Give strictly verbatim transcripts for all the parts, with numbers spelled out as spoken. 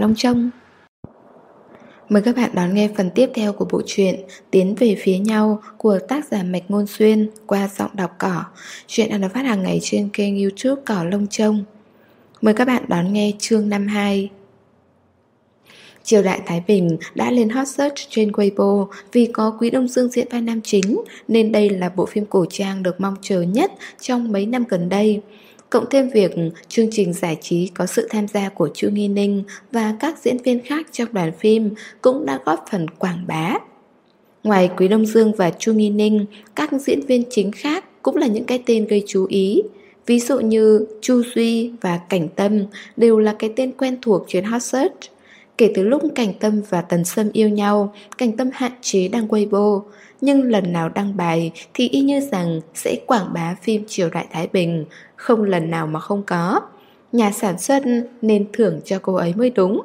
lông trông. Mời các bạn đón nghe phần tiếp theo của bộ truyện Tiến về phía nhau của tác giả Mạch Ngôn Xuyên qua giọng đọc Cỏ. Truyện đang được phát hàng ngày trên kênh YouTube Cỏ Lông Trông. Mời các bạn đón nghe chương năm mươi hai. Triều Đại Thái Bình đã lên hot search trên Weibo vì có Quý Đông Dương diễn vai nam chính, nên đây là bộ phim cổ trang được mong chờ nhất trong mấy năm gần đây. Cộng thêm việc chương trình giải trí có sự tham gia của Chu Nghi Ninh và các diễn viên khác trong đoàn phim cũng đã góp phần quảng bá. Ngoài Quý Đông Dương và Chu Nghi Ninh, các diễn viên chính khác cũng là những cái tên gây chú ý. Ví dụ như Chu Duy và Cảnh Tâm đều là cái tên quen thuộc trên hot search. Kể từ lúc Cảnh Tâm và Tần Sâm yêu nhau, Cảnh Tâm hạn chế đăng Weibo, nhưng lần nào đăng bài thì y như rằng sẽ quảng bá phim Triều Đại Thái Bình, không lần nào mà không có. Nhà sản xuất nên thưởng cho cô ấy mới đúng.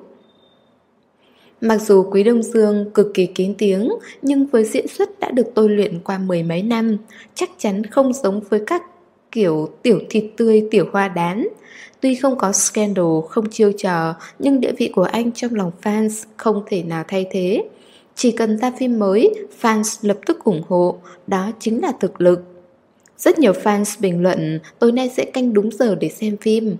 Mặc dù Quý Đông Dương cực kỳ kín tiếng, nhưng với diễn xuất đã được tôi luyện qua mười mấy năm, chắc chắn không giống với các kiểu tiểu thịt tươi, tiểu hoa đán. Tuy không có scandal, không chiêu trò, nhưng địa vị của anh trong lòng fans không thể nào thay thế. Chỉ cần ra phim mới, fans lập tức ủng hộ, đó chính là thực lực. Rất nhiều fans bình luận tối nay sẽ canh đúng giờ để xem phim.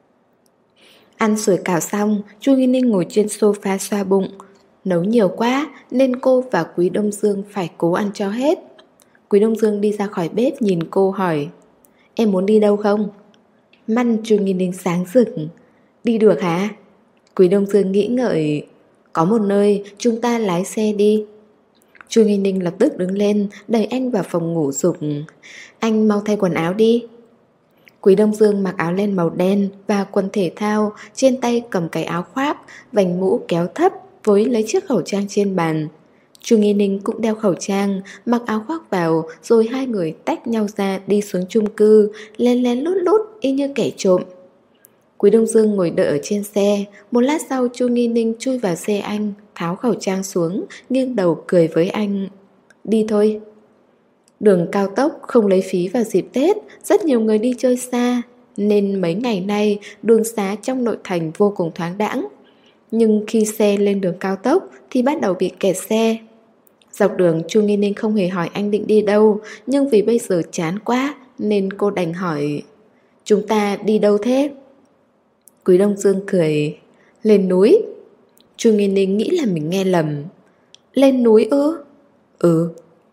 Ăn sủi cảo xong, Chu Nghi Ninh ngồi trên sofa xoa bụng. Nấu nhiều quá nên cô và Quý Đông Dương phải cố ăn cho hết. Quý Đông Dương đi ra khỏi bếp nhìn cô hỏi: "Em muốn đi đâu không?" Mắt Chu Nghi Ninh sáng rực. "Đi được hả?" Quý Đông Dương nghĩ ngợi: "Có một nơi, chúng ta lái xe đi." Chu Nghi Ninh lập tức đứng lên, đẩy anh vào phòng ngủ giục: "Anh mau thay quần áo đi." Quý Đông Dương mặc áo len màu đen và quần thể thao, trên tay cầm cái áo khoác, vành mũ kéo thấp với lấy chiếc khẩu trang trên bàn. Chu Nghi Ninh cũng đeo khẩu trang, mặc áo khoác vào, rồi hai người tách nhau ra đi xuống chung cư, lén lén lút lút y như kẻ trộm. Quý Đông Dương ngồi đợi ở trên xe. Một lát sau Chu Nghi Ninh chui vào xe anh, tháo khẩu trang xuống, nghiêng đầu cười với anh: "Đi thôi." Đường cao tốc không lấy phí vào dịp Tết, rất nhiều người đi chơi xa, nên mấy ngày nay đường xá trong nội thành vô cùng thoáng đãng. Nhưng khi xe lên đường cao tốc thì bắt đầu bị kẹt xe. Dọc đường Chu Nghi Ninh không hề hỏi anh định đi đâu, nhưng vì bây giờ chán quá nên cô đành hỏi: "Chúng ta đi đâu thế?" Quý Đông Dương cười: "Lên núi." Chu Nghi Ninh nghĩ là mình nghe lầm. "Lên núi ư?" "Ừ."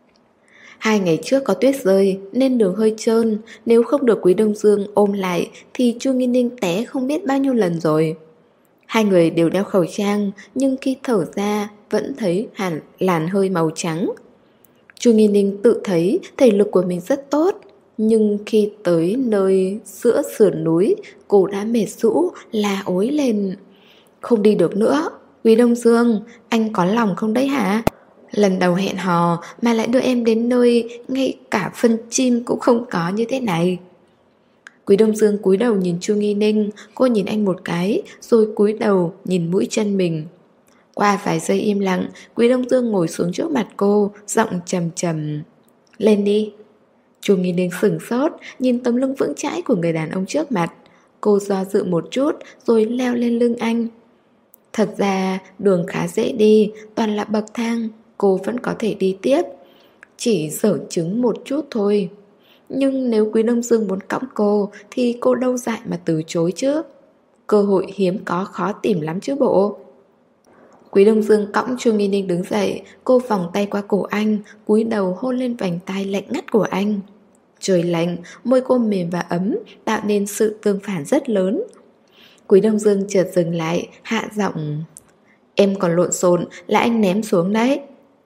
Hai ngày trước có tuyết rơi nên đường hơi trơn, nếu không được Quý Đông Dương ôm lại thì Chu Nghi Ninh té không biết bao nhiêu lần rồi. Hai người đều đeo khẩu trang, nhưng khi thở ra vẫn thấy hẳn làn hơi màu trắng. Chu Nghi Ninh tự thấy thể lực của mình rất tốt, nhưng khi tới nơi giữa sườn núi, cô đã mệt rũ, la ối lên: "Không đi được nữa. Quý Đông Dương, anh có lòng không đấy hả? Lần đầu hẹn hò mà lại đưa em đến nơi ngay cả phân chim cũng không có như thế này." Quý Đông Dương cúi đầu nhìn Chu Nghi Ninh, cô nhìn anh một cái, rồi cúi đầu nhìn mũi chân mình. Qua vài giây im lặng, Quý Đông Dương ngồi xuống trước mặt cô, giọng trầm trầm: "Lên đi." Chu Nghi Ninh sửng sốt, nhìn tấm lưng vững chãi của người đàn ông trước mặt. Cô do dự một chút, rồi leo lên lưng anh. Thật ra đường khá dễ đi, toàn là bậc thang, cô vẫn có thể đi tiếp. Chỉ dở chứng một chút thôi. Nhưng nếu Quý Đông Dương muốn cõng cô thì cô đâu dại mà từ chối chứ. Cơ hội hiếm có khó tìm lắm chứ bộ. Quý Đông Dương cõng Chu Nghi Ninh đứng dậy. Cô vòng tay qua cổ anh, cúi đầu hôn lên vành tai lạnh ngắt của anh. Trời lạnh, môi cô mềm và ấm, tạo nên sự tương phản rất lớn. Quý Đông Dương chợt dừng lại, hạ giọng: "Em còn lộn xộn là anh ném xuống đấy."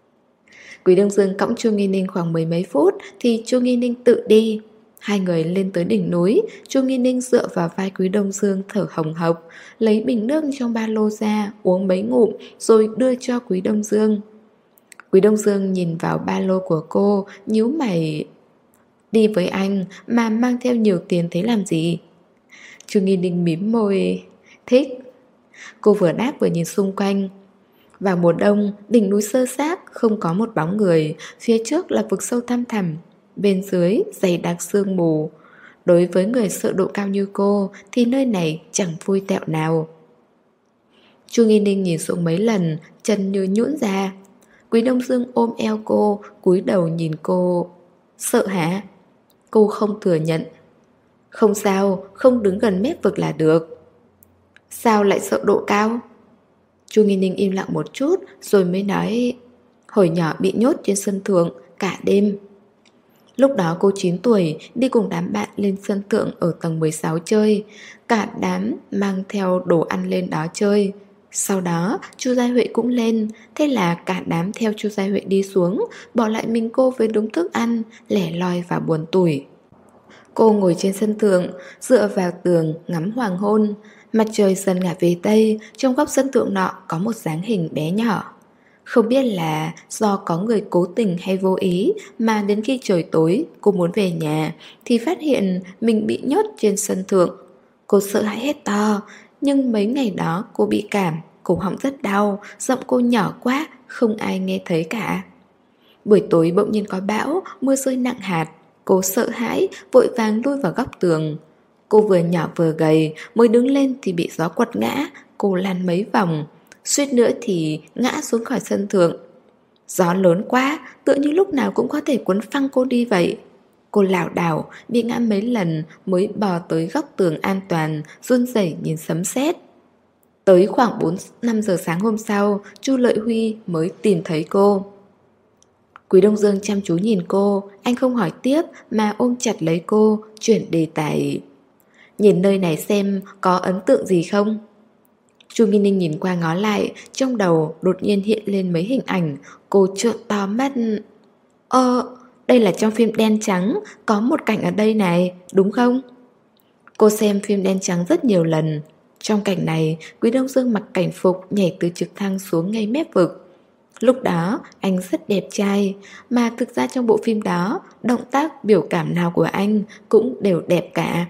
Quý Đông Dương cõng Chu Nghi Ninh khoảng mười mấy phút thì Chu Nghi Ninh tự đi. Hai người lên tới đỉnh núi. Chu Nghi Ninh dựa vào vai Quý Đông Dương thở hồng hộc, lấy bình nước trong ba lô ra, uống mấy ngụm rồi đưa cho Quý Đông Dương. Quý Đông Dương nhìn vào ba lô của cô, nhíu mày: "Đi với anh mà mang theo nhiều tiền thế làm gì?" Chu Nghi Ninh mím môi: "Thích." Cô vừa đáp vừa nhìn xung quanh. Vào mùa đông, đỉnh núi xơ xác, không có một bóng người. Phía trước là vực sâu thăm thẳm, bên dưới dày đặc sương mù. Đối với người sợ độ cao như cô thì nơi này chẳng vui tẹo nào. Chu Nghi Ninh nhìn xuống mấy lần, chân như nhũn ra. Quý Đông Dương ôm eo cô, cúi đầu nhìn cô. Sợ hả? Cô không thừa nhận. Không sao, không đứng gần mép vực là được. Sao lại sợ độ cao? Chu Nghi Ninh im lặng một chút rồi mới nói, hồi nhỏ bị nhốt trên sân thượng cả đêm. Lúc đó cô chín tuổi, đi cùng đám bạn lên sân thượng ở tầng mười sáu chơi. Cả đám mang theo đồ ăn lên đó chơi. Sau đó Chu Gia Huệ cũng lên. Thế là cả đám theo Chu Gia Huệ đi xuống, bỏ lại mình cô với đống thức ăn, lẻ loi và buồn tủi. Cô ngồi trên sân thượng, dựa vào tường ngắm hoàng hôn. Mặt trời dần ngả về tây, trong góc sân thượng nọ có một dáng hình bé nhỏ. Không biết là do có người cố tình hay vô ý mà đến khi trời tối cô muốn về nhà thì phát hiện mình bị nhốt trên sân thượng. Cô sợ hãi hét to, nhưng mấy ngày đó cô bị cảm, cổ họng rất đau, giọng cô nhỏ quá, không ai nghe thấy cả. Buổi tối bỗng nhiên có bão, mưa rơi nặng hạt. Cô sợ hãi, vội vàng lui vào góc tường. Cô vừa nhỏ vừa gầy, mới đứng lên thì bị gió quật ngã. Cô lăn mấy vòng, suýt nữa thì ngã xuống khỏi sân thượng. Gió lớn quá, tựa như lúc nào cũng có thể cuốn phăng cô đi vậy. Cô lảo đảo, bị ngã mấy lần mới bò tới góc tường an toàn, run rẩy nhìn sấm sét. Tới khoảng bốn năm giờ sáng hôm sau, Chu Lợi Huy mới tìm thấy cô. Quý Đông Dương chăm chú nhìn cô, anh không hỏi tiếp mà ôm chặt lấy cô, chuyển đề tài. Nhìn nơi này xem có ấn tượng gì không? Chu Nghi Ninh nhìn qua ngó lại, trong đầu đột nhiên hiện lên mấy hình ảnh. Cô trợn to mắt. Ơ, đây là trong phim đen trắng, có một cảnh ở đây này, đúng không? Cô xem phim đen trắng rất nhiều lần. Trong cảnh này, Quý Đông Dương mặc cảnh phục nhảy từ trực thăng xuống ngay mép vực. Lúc đó anh rất đẹp trai, mà thực ra trong bộ phim đó, động tác biểu cảm nào của anh cũng đều đẹp cả.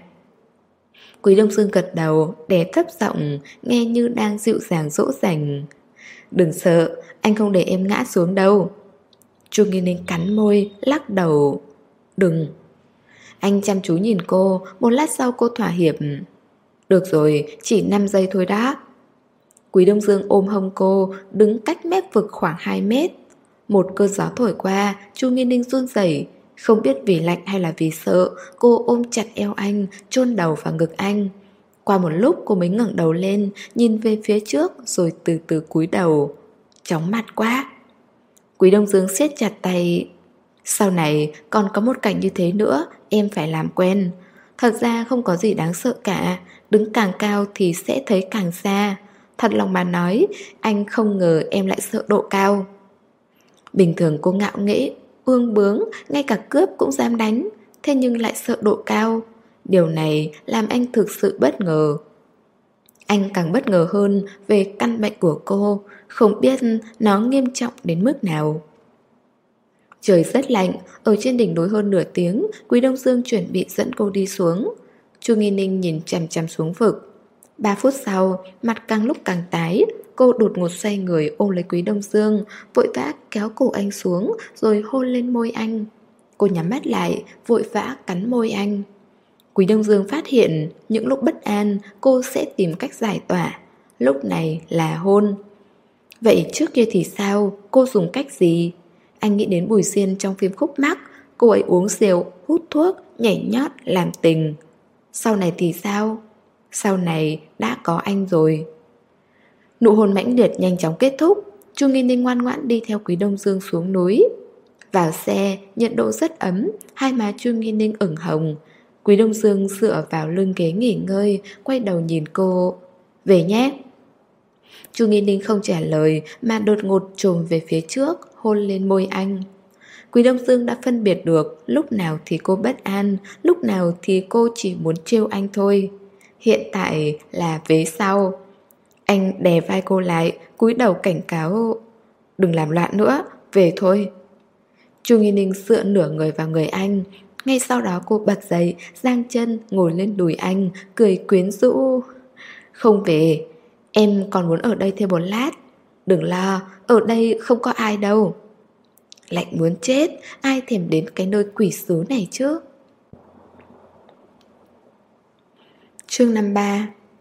Quý Đông Dương gật đầu, đè thấp giọng, nghe như đang dịu dàng dỗ dành. Đừng sợ, anh không để em ngã xuống đâu. Chu Nghi Ninh cắn môi, lắc đầu. Đừng. Anh chăm chú nhìn cô, một lát sau cô thỏa hiệp. Được rồi, chỉ năm giây thôi đó. Quý Đông Dương ôm hông cô, đứng cách mép vực khoảng hai mét. Một cơn gió thổi qua, Chu Nghi Ninh run rẩy. Không biết vì lạnh hay là vì sợ, cô ôm chặt eo anh, chôn đầu vào ngực anh. Qua một lúc cô mới ngẩng đầu lên, nhìn về phía trước rồi từ từ cúi đầu. Chóng mặt quá. Quý Đông Dương siết chặt tay. Sau này còn có một cảnh như thế nữa, em phải làm quen. Thật ra không có gì đáng sợ cả, đứng càng cao thì sẽ thấy càng xa. Thật lòng mà nói, anh không ngờ em lại sợ độ cao. Bình thường cô ngạo nghễ, ương bướng, ngay cả cướp cũng dám đánh. Thế nhưng lại sợ độ cao. Điều này làm anh thực sự bất ngờ. Anh càng bất ngờ hơn về căn bệnh của cô, không biết nó nghiêm trọng đến mức nào. Trời rất lạnh, ở trên đỉnh núi hơn nửa tiếng, Quý Đông Dương chuẩn bị dẫn cô đi xuống. Chu Nghi Ninh nhìn chằm chằm xuống vực. Ba phút sau, mặt càng lúc càng tái, cô đột ngột xoay người ôm lấy Quý Đông Dương, vội vã kéo cổ anh xuống rồi hôn lên môi anh. Cô nhắm mắt lại, vội vã cắn môi anh. Quý Đông Dương phát hiện những lúc bất an cô sẽ tìm cách giải tỏa. Lúc này là hôn. Vậy trước kia thì sao? Cô dùng cách gì? Anh nghĩ đến Bùi Xiên trong phim Khúc Mắc. Cô ấy uống rượu, hút thuốc, nhảy nhót, làm tình. Sau này thì sao? Sau này đã có anh rồi. Nụ hôn mãnh liệt nhanh chóng kết thúc. Chu Nghi Ninh ngoan ngoãn đi theo Quý Đông Dương xuống núi. Vào xe, nhiệt độ rất ấm, hai má Chu Nghi Ninh ửng hồng. Quý Đông Dương dựa vào lưng ghế nghỉ ngơi, quay đầu nhìn cô. Về nhé. Chu Nghi Ninh không trả lời mà đột ngột chồm về phía trước, hôn lên môi anh. Quý Đông Dương đã phân biệt được lúc nào thì cô bất an, lúc nào thì cô chỉ muốn trêu anh thôi. Hiện tại là vế sau. Anh đè vai cô lại, cúi đầu cảnh cáo. Đừng làm loạn nữa, về thôi. Chu Nghi Ninh dựa nửa người vào người anh. Ngay sau đó cô bật dậy, giang chân ngồi lên đùi anh, cười quyến rũ. Không về, em còn muốn ở đây thêm một lát. Đừng lo, ở đây không có ai đâu. Lạnh muốn chết, ai thèm đến cái nơi quỷ xứ này chứ. Chương năm ba.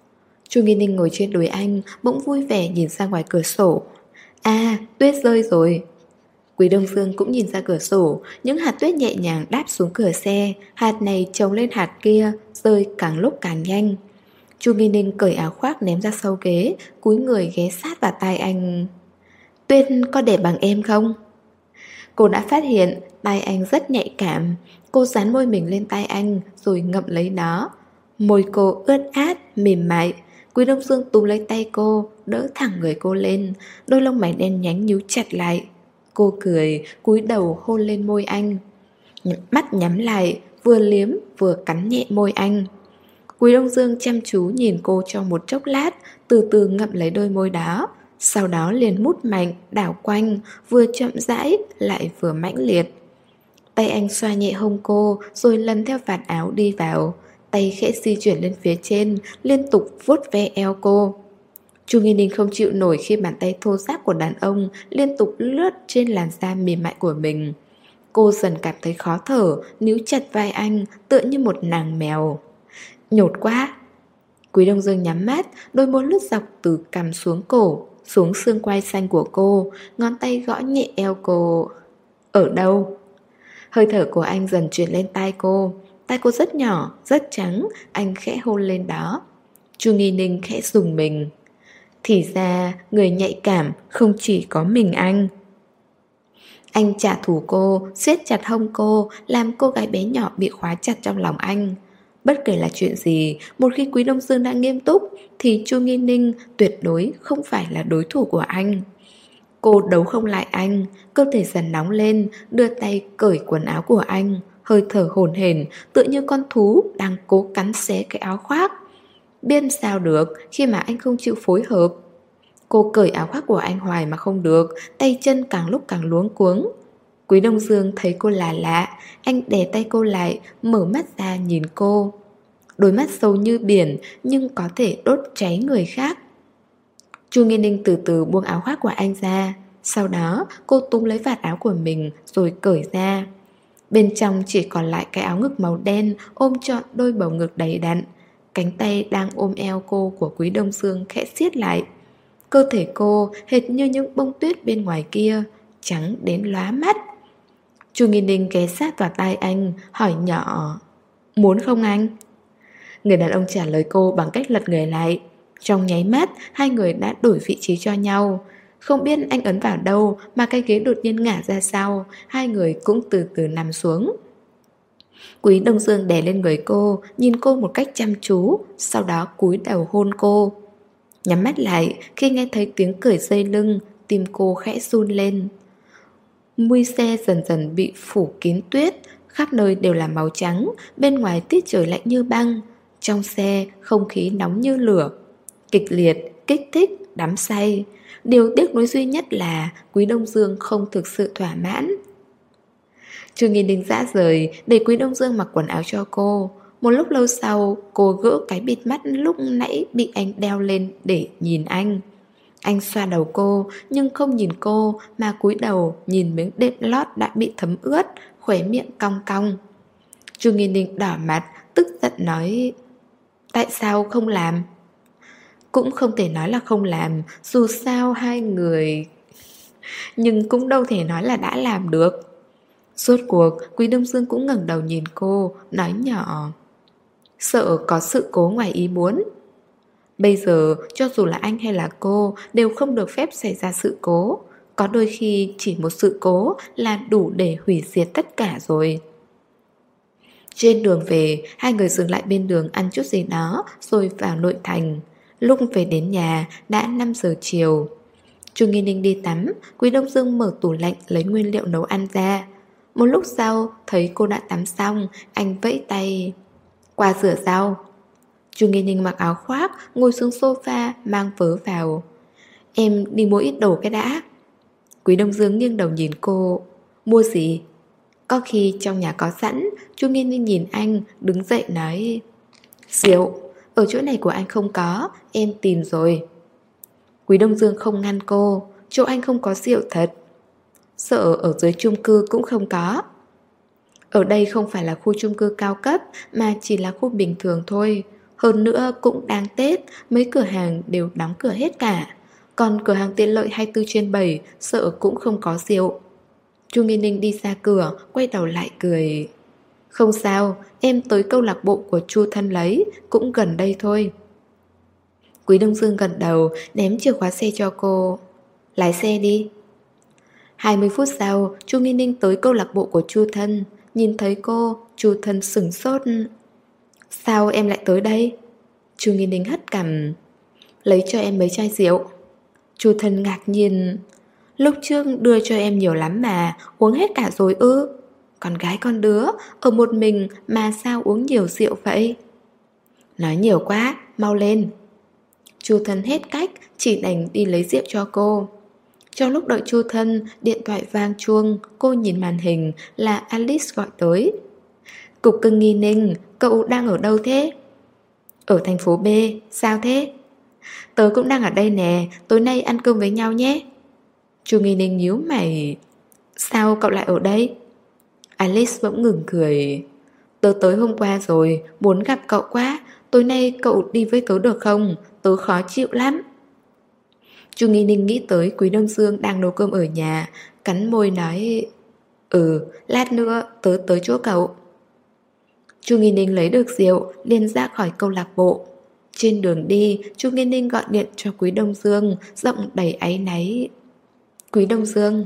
Chu Nghi Ninh ngồi trên đùi anh, bỗng vui vẻ nhìn ra ngoài cửa sổ. À, tuyết rơi rồi. Quý Đông Dương cũng nhìn ra cửa sổ, những hạt tuyết nhẹ nhàng đáp xuống cửa xe, hạt này chồng lên hạt kia, rơi càng lúc càng nhanh. Chu Nghi Ninh cởi áo khoác ném ra sau ghế, cúi người ghé sát vào tai anh. Tuyết có đẹp bằng em không? Cô đã phát hiện tai anh rất nhạy cảm. Cô dán môi mình lên tai anh rồi ngậm lấy nó. Môi cô ướt át, mềm mại. Quý Đông Dương túm lấy tay cô, đỡ thẳng người cô lên. Đôi lông mày đen nhánh nhíu chặt lại. Cô cười, cúi đầu hôn lên môi anh. Mắt nhắm lại, vừa liếm vừa cắn nhẹ môi anh. Quý Đông Dương chăm chú nhìn cô trong một chốc lát, từ từ ngậm lấy đôi môi đó. Sau đó liền mút mạnh, đảo quanh, vừa chậm rãi lại vừa mãnh liệt. Tay anh xoa nhẹ hông cô, rồi lần theo vạt áo đi vào. Tay khẽ di chuyển lên phía trên, liên tục vuốt ve eo cô. Chu Nghi Ninh không chịu nổi khi bàn tay thô ráp của đàn ông liên tục lướt trên làn da mềm mại của mình. Cô dần cảm thấy khó thở, níu chặt vai anh, tựa như một nàng mèo. Nhột quá. Quý Đông Dương nhắm mắt, đôi môi lướt dọc từ cằm xuống cổ, xuống xương quai xanh của cô, ngón tay gõ nhẹ eo cô. Ở đâu? Hơi thở của anh dần chuyển lên tai cô. Tai cô rất nhỏ, rất trắng, anh khẽ hôn lên đó. Chu Nghi Ninh khẽ rùng mình. Thì ra, người nhạy cảm không chỉ có mình anh. Anh trả thù cô, siết chặt hông cô, làm cô gái bé nhỏ bị khóa chặt trong lòng anh. Bất kể là chuyện gì, một khi Quý Đông Dương đã nghiêm túc, thì Chu Nghi Ninh tuyệt đối không phải là đối thủ của anh. Cô đấu không lại anh, cơ thể dần nóng lên, đưa tay cởi quần áo của anh, hơi thở hổn hển, tựa như con thú đang cố cắn xé cái áo khoác. Biết sao được khi mà anh không chịu phối hợp. Cô cởi áo khoác của anh hoài mà không được, tay chân càng lúc càng luống cuống. Quý Đông Dương thấy cô là lạ, anh đè tay cô lại, mở mắt ra nhìn cô. Đôi mắt sâu như biển nhưng có thể đốt cháy người khác. Chu Nghi Ninh từ từ buông áo khoác của anh ra. Sau đó cô túm lấy vạt áo của mình rồi cởi ra. Bên trong chỉ còn lại cái áo ngực màu đen ôm trọn đôi bầu ngực đầy đặn. Cánh tay đang ôm eo cô của Quý Đông Dương khẽ siết lại. Cơ thể cô hệt như những bông tuyết bên ngoài kia, trắng đến lóa mắt. Chu Nghi Ninh ghé sát vào tai anh, hỏi nhỏ. Muốn không anh? Người đàn ông trả lời cô bằng cách lật người lại. Trong nháy mắt, hai người đã đổi vị trí cho nhau. Không biết anh ấn vào đâu mà cái ghế đột nhiên ngả ra sau. Hai người cũng từ từ nằm xuống. Quý Đông Dương đè lên người cô, nhìn cô một cách chăm chú, sau đó cúi đầu hôn cô. Nhắm mắt lại, khi nghe thấy tiếng cười dây lưng, tim cô khẽ run lên. Mui xe dần dần bị phủ kín tuyết, khắp nơi đều là màu trắng, bên ngoài tiết trời lạnh như băng. Trong xe, không khí nóng như lửa. Kịch liệt, kích thích, đắm say. Điều tiếc nuối duy nhất là Quý Đông Dương không thực sự thỏa mãn. Chu Nghi Ninh dã rời, để Quý Đông Dương mặc quần áo cho cô. Một lúc lâu sau, cô gỡ cái bịt mắt lúc nãy bị anh đeo lên để nhìn anh. Anh xoa đầu cô, nhưng không nhìn cô, mà cúi đầu nhìn miếng đệm lót đã bị thấm ướt, khóe miệng cong cong. Chu Nghi Ninh đỏ mặt, tức giận nói. Tại sao không làm? Cũng không thể nói là không làm, dù sao hai người... Nhưng cũng đâu thể nói là đã làm được. Rốt cuộc, Quý Đông Dương cũng ngẩng đầu nhìn cô, nói nhỏ. Sợ có sự cố ngoài ý muốn. Bây giờ, cho dù là anh hay là cô, đều không được phép xảy ra sự cố. Có đôi khi chỉ một sự cố là đủ để hủy diệt tất cả rồi. Trên đường về, hai người dừng lại bên đường ăn chút gì đó, rồi vào nội thành. Lúc về đến nhà, đã năm giờ chiều. Chu Nghi Ninh đi tắm, Quý Đông Dương mở tủ lạnh lấy nguyên liệu nấu ăn ra. Một lúc sau, thấy cô đã tắm xong, anh vẫy tay. Qua rửa rau. Chu Nghi Ninh mặc áo khoác, ngồi xuống sofa, mang vớ vào. Em đi mua ít đồ cái đã. Quý Đông Dương nghiêng đầu nhìn cô. Mua gì? Có khi trong nhà có sẵn. Chu Nghi Ninh nhìn anh, đứng dậy nói. Rượu, ở chỗ này của anh không có, em tìm rồi. Quý Đông Dương không ngăn cô. Chỗ anh không có rượu thật. Sợ ở dưới chung cư cũng không có. Ở đây không phải là khu chung cư cao cấp, mà chỉ là khu bình thường thôi. Hơn nữa cũng đang Tết, mấy cửa hàng đều đóng cửa hết cả. Còn cửa hàng tiện lợi hai mươi bốn trên bảy sợ cũng không có rượu. Chu Nghi Ninh đi ra cửa, quay đầu lại cười. Không sao, em tới câu lạc bộ của Chu Thân lấy, cũng gần đây thôi. Quý Đông Dương gật đầu, ném chìa khóa xe cho cô. Lái xe đi. Hai mươi phút sau, Chu Nghi Ninh tới câu lạc bộ của Chu Thân. Nhìn thấy cô, Chu Thân sửng sốt. Sao em lại tới đây? Chu Nghi Ninh hất cằm. Lấy cho em mấy chai rượu. Chu Thân ngạc nhiên. Lúc trước đưa cho em nhiều lắm mà, uống hết cả rồi ư? Con gái con đứa, ở một mình mà sao uống nhiều rượu vậy? Nói nhiều quá, mau lên. Chu Thân hết cách, chỉ đành đi lấy rượu cho cô. Trong lúc đợi Chu Thân, điện thoại vang chuông, cô nhìn màn hình là Alice gọi tới. Cục cưng Nghi Ninh, cậu đang ở đâu thế? Ở thành phố B, sao thế? Tớ cũng đang ở đây nè, tối nay ăn cơm với nhau nhé. Chu Nghi Ninh nhíu mày. Sao cậu lại ở đây? Alice bỗng ngừng cười. Tớ tới hôm qua rồi, muốn gặp cậu quá. Tối nay cậu đi với tớ được không? Tớ khó chịu lắm. Chu Nghi Ninh nghĩ tới Quý Đông Dương đang nấu cơm ở nhà, cắn môi nói. Ừ, lát nữa tớ tới chỗ cậu. Chu Nghi Ninh lấy được rượu, liền ra khỏi câu lạc bộ. Trên đường đi, Chu Nghi Ninh gọi điện cho Quý Đông Dương, giọng đầy áy náy. Quý Đông Dương,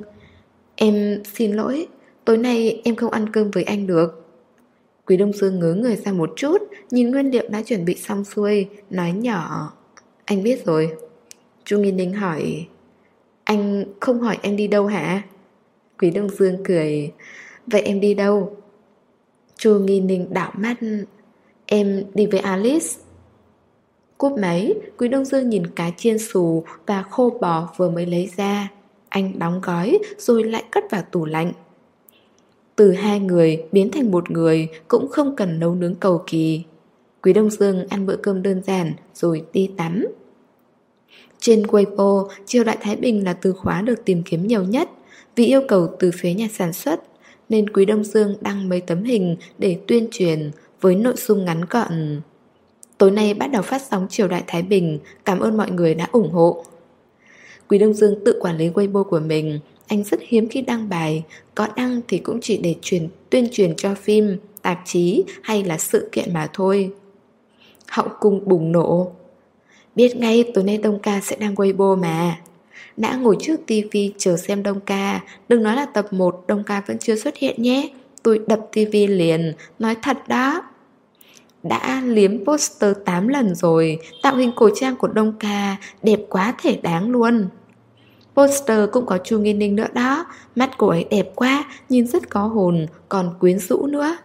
em xin lỗi, tối nay em không ăn cơm với anh được. Quý Đông Dương ngớ người ra một chút, nhìn nguyên liệu đã chuẩn bị xong xuôi, nói nhỏ. Anh biết rồi. Chu Nghi Ninh hỏi. Anh không hỏi em đi đâu hả? Quý Đông Dương cười. Vậy em đi đâu? Chu Nghi Ninh đảo mắt. Em đi với Alice. Cúp máy, Quý Đông Dương nhìn cá chiên xù và khô bò vừa mới lấy ra. Anh đóng gói rồi lại cất vào tủ lạnh. Từ hai người biến thành một người cũng không cần nấu nướng cầu kỳ. Quý Đông Dương ăn bữa cơm đơn giản rồi đi tắm. Trên Weibo, Triều Đại Thái Bình là từ khóa được tìm kiếm nhiều nhất. Vì yêu cầu từ phía nhà sản xuất nên Quý Đông Dương đăng mấy tấm hình để tuyên truyền với nội dung ngắn gọn. Tối nay bắt đầu phát sóng Triều Đại Thái Bình, cảm ơn mọi người đã ủng hộ. Quý Đông Dương tự quản lý Weibo của mình. Anh rất hiếm khi đăng bài, có đăng thì cũng chỉ để truyền, tuyên truyền cho phim, tạp chí hay là sự kiện mà thôi. Hậu cung bùng nổ. Biết ngay tối nay Đông Ca sẽ đăng Weibo mà. Đã ngồi trước tivi chờ xem Đông Ca. Đừng nói là tập một Đông Ca vẫn chưa xuất hiện nhé. Tôi đập tivi liền, nói thật đó. Đã liếm poster tám lần rồi. Tạo hình cổ trang của Đông Ca đẹp quá thể đáng luôn. Poster cũng có Chu Nghi Ninh nữa đó. Mắt cô ấy đẹp quá, nhìn rất có hồn, còn quyến rũ nữa.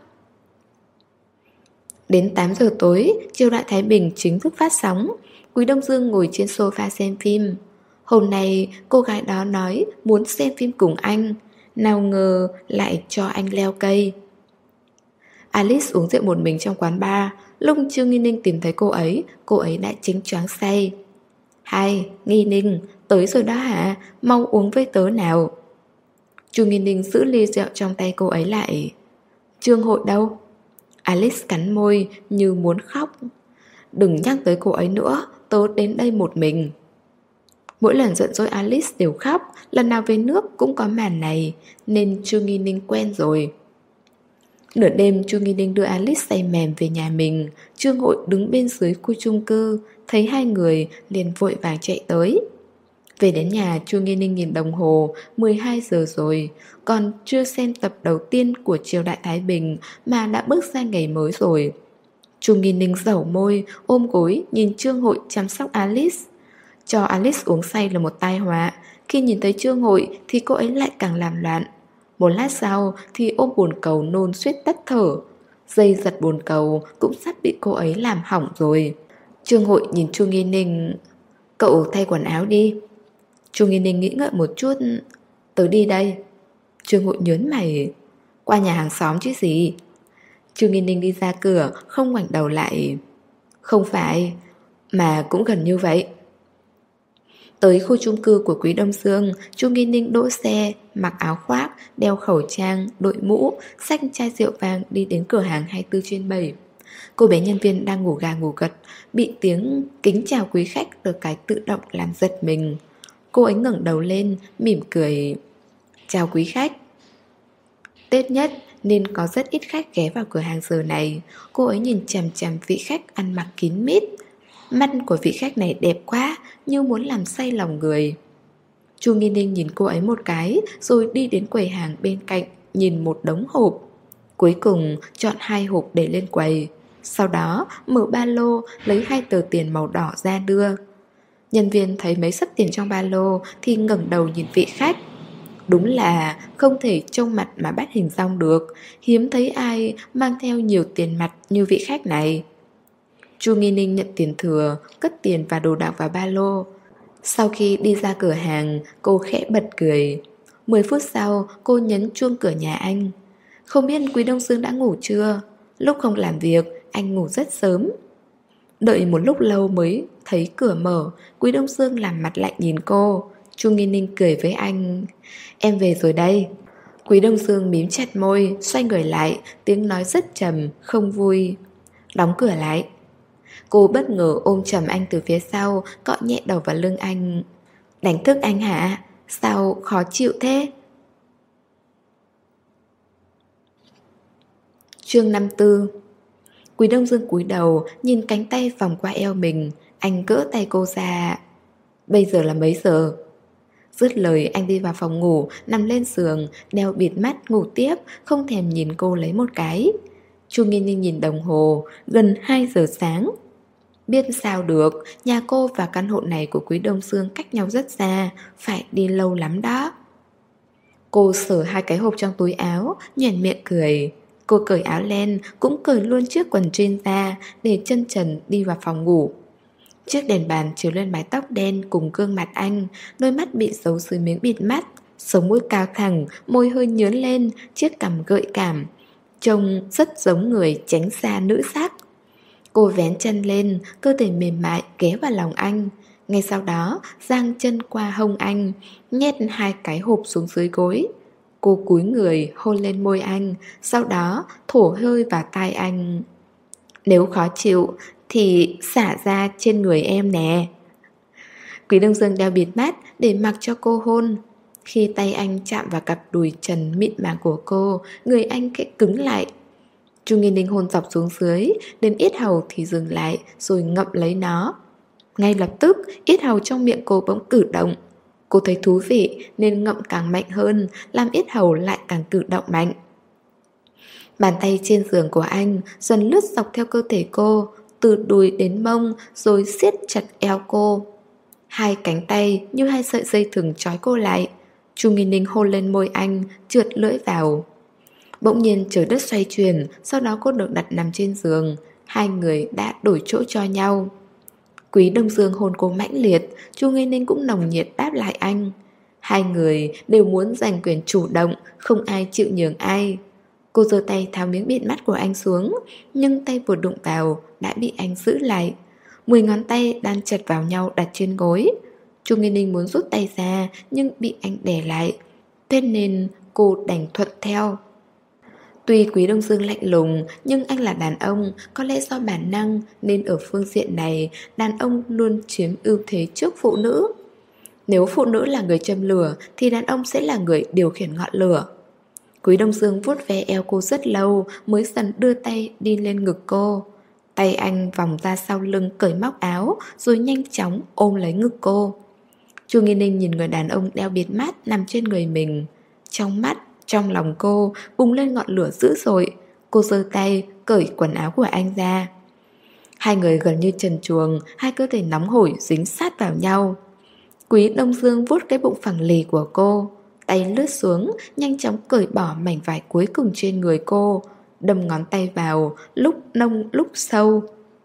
Đến tám giờ tối, Triều Đại Thái Bình chính thức phát sóng. Quý Đông Dương ngồi trên sofa xem phim. Hôm nay cô gái đó nói muốn xem phim cùng anh, nào ngờ lại cho anh leo cây. Alice uống rượu một mình trong quán bar. Lúc Chu Nghi Ninh tìm thấy cô ấy, cô ấy đã chính choáng say. Hai, Nghi Ninh, tới rồi đó hả? Mau uống với tớ nào. Chu Nghi Ninh giữ ly rượu trong tay cô ấy lại. Trương Hội đâu? Alice cắn môi như muốn khóc. Đừng nhắc tới cô ấy nữa, tớ đến đây một mình. Mỗi lần giận dỗi Alice đều khóc. Lần nào về nước cũng có màn này, nên Chu Nghi Ninh quen rồi. Nửa đêm Chu Nghi Ninh đưa Alice say mềm về nhà mình. Trương Hội đứng bên dưới khu chung cư, thấy hai người liền vội vàng chạy tới. Về đến nhà, Chu Nghi Ninh nhìn đồng hồ, mười hai giờ rồi, còn chưa xem tập đầu tiên của Triều Đại Thái Bình mà đã bước sang ngày mới rồi. Chu Nghi Ninh dẩu môi, ôm gối nhìn Trương Hội chăm sóc Alice. Cho Alice uống say là một tai họa. Khi nhìn thấy Trương Hội thì cô ấy lại càng làm loạn. Một lát sau thì ôm bồn cầu nôn suýt tắt thở. Dây giật bồn cầu cũng sắp bị cô ấy làm hỏng rồi. Trương Hội nhìn Chu Nghi Ninh. Cậu thay quần áo đi. Chu Nghi Ninh nghĩ ngợi một chút. Tớ đi đây. Trương Hội nhớn mày. Qua nhà hàng xóm chứ gì. Chu Nghi Ninh đi ra cửa, không ngoảnh đầu lại. Không phải, mà cũng gần như vậy. Tới khu chung cư của Quý Đông Dương, Chu Nghi Ninh đỗ xe, mặc áo khoác, đeo khẩu trang, đội mũ, xách chai rượu vang đi đến cửa hàng hai mươi bốn trên bảy. Cô bé nhân viên đang ngủ gà ngủ gật, bị tiếng kính chào quý khách được cái tự động làm giật mình. Cô ấy ngẩng đầu lên, mỉm cười. Chào quý khách. Tết nhất nên có rất ít khách ghé vào cửa hàng giờ này. Cô ấy nhìn chằm chằm vị khách ăn mặc kín mít. Mắt của vị khách này đẹp quá, như muốn làm say lòng người. Chu Nghi Ninh nhìn cô ấy một cái, rồi đi đến quầy hàng bên cạnh, nhìn một đống hộp. Cuối cùng chọn hai hộp để lên quầy. Sau đó mở ba lô, lấy hai tờ tiền màu đỏ ra đưa. Nhân viên thấy mấy xấp tiền trong ba lô thì ngẩng đầu nhìn vị khách. Đúng là không thể trông mặt mà bắt hình dong được. Hiếm thấy ai mang theo nhiều tiền mặt như vị khách này. Chu Nghi Ninh nhận tiền thừa, cất tiền và đồ đạc vào ba lô. Sau khi đi ra cửa hàng, cô khẽ bật cười. Mười phút sau, cô nhấn chuông cửa nhà anh. Không biết Quý Đông Dương đã ngủ chưa? Lúc không làm việc, anh ngủ rất sớm. Đợi một lúc lâu mới thấy cửa mở. Quý Đông Dương làm mặt lạnh nhìn cô. Chu Nghi Ninh cười với anh. Em về rồi đây. Quý Đông Dương mím chặt môi, xoay người lại, tiếng nói rất trầm, không vui. Đóng cửa lại. Cô bất ngờ ôm chầm anh từ phía sau, cọ nhẹ đầu vào lưng anh. Đánh thức anh hả? Sao khó chịu thế? Chương năm tư. Quý Đông Dương cúi đầu, nhìn cánh tay vòng qua eo mình. Anh gỡ tay cô ra. Bây giờ là mấy giờ? Dứt lời anh đi vào phòng ngủ, nằm lên giường, đeo bịt mắt ngủ tiếp, không thèm nhìn cô lấy một cái. Chu Nghi Ninh nhìn đồng hồ, gần hai giờ sáng. Biết sao được, nhà cô và căn hộ này của Quý Đông Dương cách nhau rất xa, phải đi lâu lắm đó. Cô sờ hai cái hộp trong túi áo, nhoẻn miệng cười. Cô cởi áo len, cũng cởi luôn chiếc quần jean ra, để chân trần đi vào phòng ngủ. Chiếc đèn bàn chiếu lên mái tóc đen cùng gương mặt anh, đôi mắt bị giấu dưới miếng bịt mắt, sống mũi cao thẳng, môi hơi nhướn lên, chiếc cằm gợi cảm. Trông rất giống người tránh xa nữ sắc. Cô vén chân lên, cơ thể mềm mại ghé vào lòng anh. Ngay sau đó, giang chân qua hông anh, nhét hai cái hộp xuống dưới gối. Cô cúi người hôn lên môi anh, sau đó thổ hơi vào tai anh. Nếu khó chịu thì xả ra trên người em nè. Quý Đông Dương đeo bịt mắt để mặc cho cô hôn. Khi tay anh chạm vào cặp đùi trần mịn màng của cô, người anh khẽ cứng lại. Chu Nghi Ninh hôn dọc xuống dưới, đến yết hầu thì dừng lại, rồi ngậm lấy nó. Ngay lập tức, yết hầu trong miệng cô bỗng cử động. Cô thấy thú vị nên ngậm càng mạnh hơn, làm yết hầu lại càng cử động mạnh. Bàn tay trên giường của anh dần lướt dọc theo cơ thể cô, từ đùi đến mông, rồi siết chặt eo cô. Hai cánh tay như hai sợi dây thừng trói cô lại. Chu Nghi Ninh hôn lên môi anh, trượt lưỡi vào. Bỗng nhiên trời đất xoay chuyển, sau đó cô được đặt nằm trên giường. Hai người đã đổi chỗ cho nhau. Quý Đông Dương hôn cô mãnh liệt, Chu Nghi Ninh cũng nồng nhiệt đáp lại anh. Hai người đều muốn giành quyền chủ động, không ai chịu nhường ai. Cô giơ tay tháo miếng bịt mắt của anh xuống, nhưng tay vừa đụng vào đã bị anh giữ lại. Mười ngón tay đan chặt vào nhau đặt trên gối. Chu Nghi Ninh muốn rút tay ra nhưng bị anh đè lại, thế nên cô đành thuận theo. Tuy Quý Đông Dương lạnh lùng, nhưng anh là đàn ông, có lẽ do bản năng nên ở phương diện này đàn ông luôn chiếm ưu thế trước phụ nữ. Nếu phụ nữ là người châm lửa thì đàn ông sẽ là người điều khiển ngọn lửa. Quý Đông Dương vuốt ve eo cô rất lâu mới dần đưa tay đi lên ngực cô. Tay anh vòng ra sau lưng cởi móc áo, rồi nhanh chóng ôm lấy ngực cô. Chu Nghi Ninh nhìn người đàn ông đeo bịt mắt nằm trên người mình. Trong mắt, trong lòng cô bùng lên ngọn lửa dữ dội. Cô giơ tay cởi quần áo của anh ra. Hai người gần như trần truồng, hai cơ thể nóng hổi dính sát vào nhau. Quý Đông Dương vuốt cái bụng phẳng lì của cô, tay lướt xuống, nhanh chóng cởi bỏ mảnh vải cuối cùng trên người cô, đâm ngón tay vào, lúc nông lúc sâu.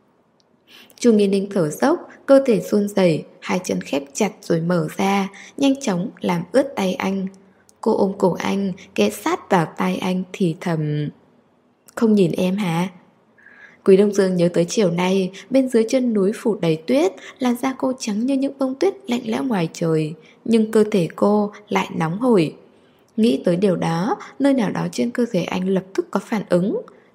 Chu Nghi Ninh thở dốc, cơ thể run rẩy, hai chân khép chặt rồi mở ra, nhanh chóng làm ướt tay anh. Cô ôm cổ anh, ghé sát vào tai anh thì thầm. Không nhìn em hả? Quý Đông Dương nhớ tới chiều nay, bên dưới chân núi phủ đầy tuyết, làn da cô trắng như những bông tuyết lạnh lẽo ngoài trời, nhưng cơ thể cô lại nóng hổi. Nghĩ tới điều đó, nơi nào đó trên cơ thể anh lập tức có phản ứng.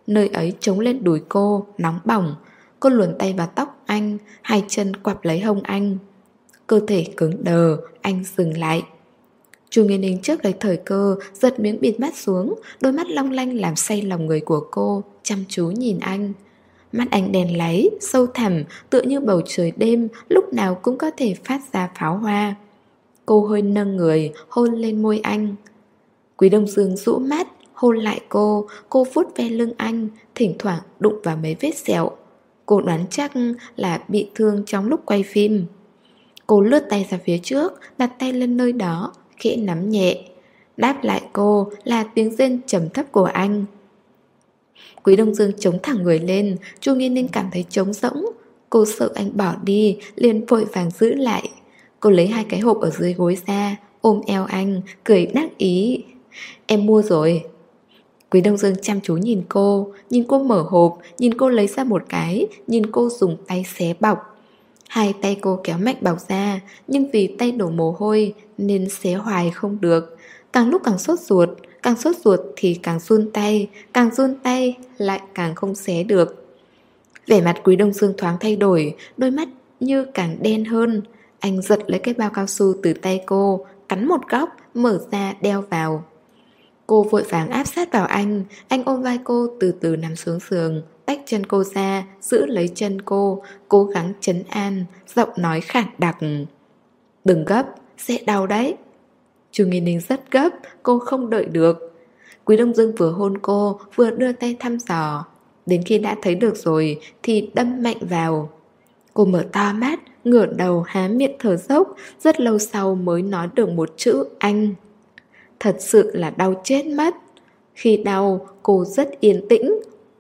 nơi ấy chống lên đùi cô, nóng bỏng. Cô luồn tay vào tóc anh, hai chân quặp lấy hông anh. Cơ thể cứng đờ, anh dừng lại. Chu Nghiên Ninh trước lấy thời cơ, giật miếng bịt mắt xuống, đôi mắt long lanh làm say lòng người của cô, chăm chú nhìn anh. Mắt anh đèn láy, sâu thẳm, tựa như bầu trời đêm, lúc nào cũng có thể phát ra pháo hoa. Cô hơi nâng người, hôn lên môi anh. Quý Đông Dương rũ mắt, hôn lại cô, cô vuốt ve lưng anh, thỉnh thoảng đụng vào mấy vết sẹo. Cô đoán chắc là bị thương trong lúc quay phim. Cô lướt tay ra phía trước, đặt tay lên nơi đó, khẽ nắm nhẹ. Đáp lại cô là tiếng rên trầm thấp của anh. Quý Đông Dương chống thẳng người lên, Chu Nghiên Ninh cảm thấy trống rỗng. Cô sợ anh bỏ đi, liền vội vàng giữ lại. Cô lấy hai cái hộp ở dưới gối ra, ôm eo anh, cười đắc ý. Em mua rồi. Quý Đông Dương chăm chú nhìn cô, nhìn cô mở hộp, nhìn cô lấy ra một cái, nhìn cô dùng tay xé bọc. Hai tay cô kéo mạnh bọc ra, nhưng vì tay đổ mồ hôi nên xé hoài không được. Càng lúc càng sốt ruột, càng sốt ruột thì càng run tay, càng run tay lại càng không xé được. Vẻ mặt Quý Đông Dương thoáng thay đổi, đôi mắt như càng đen hơn. Anh giật lấy cái bao cao su từ tay cô, cắn một góc, mở ra đeo vào. Cô vội vàng áp sát vào anh, anh ôm vai cô từ từ nằm xuống giường, tách chân cô ra, giữ lấy chân cô, cố gắng trấn an, giọng nói khản đặc. Đừng gấp, sẽ đau đấy. Chu Nghiên Ninh rất gấp, cô không đợi được. Quý Đông Dương vừa hôn cô, vừa đưa tay thăm dò. Đến khi đã thấy được rồi thì đâm mạnh vào. Cô mở to mắt, ngửa đầu há miệng thở dốc, rất lâu sau mới nói được một chữ anh. Thật sự là đau chết mất. Khi đau, cô rất yên tĩnh.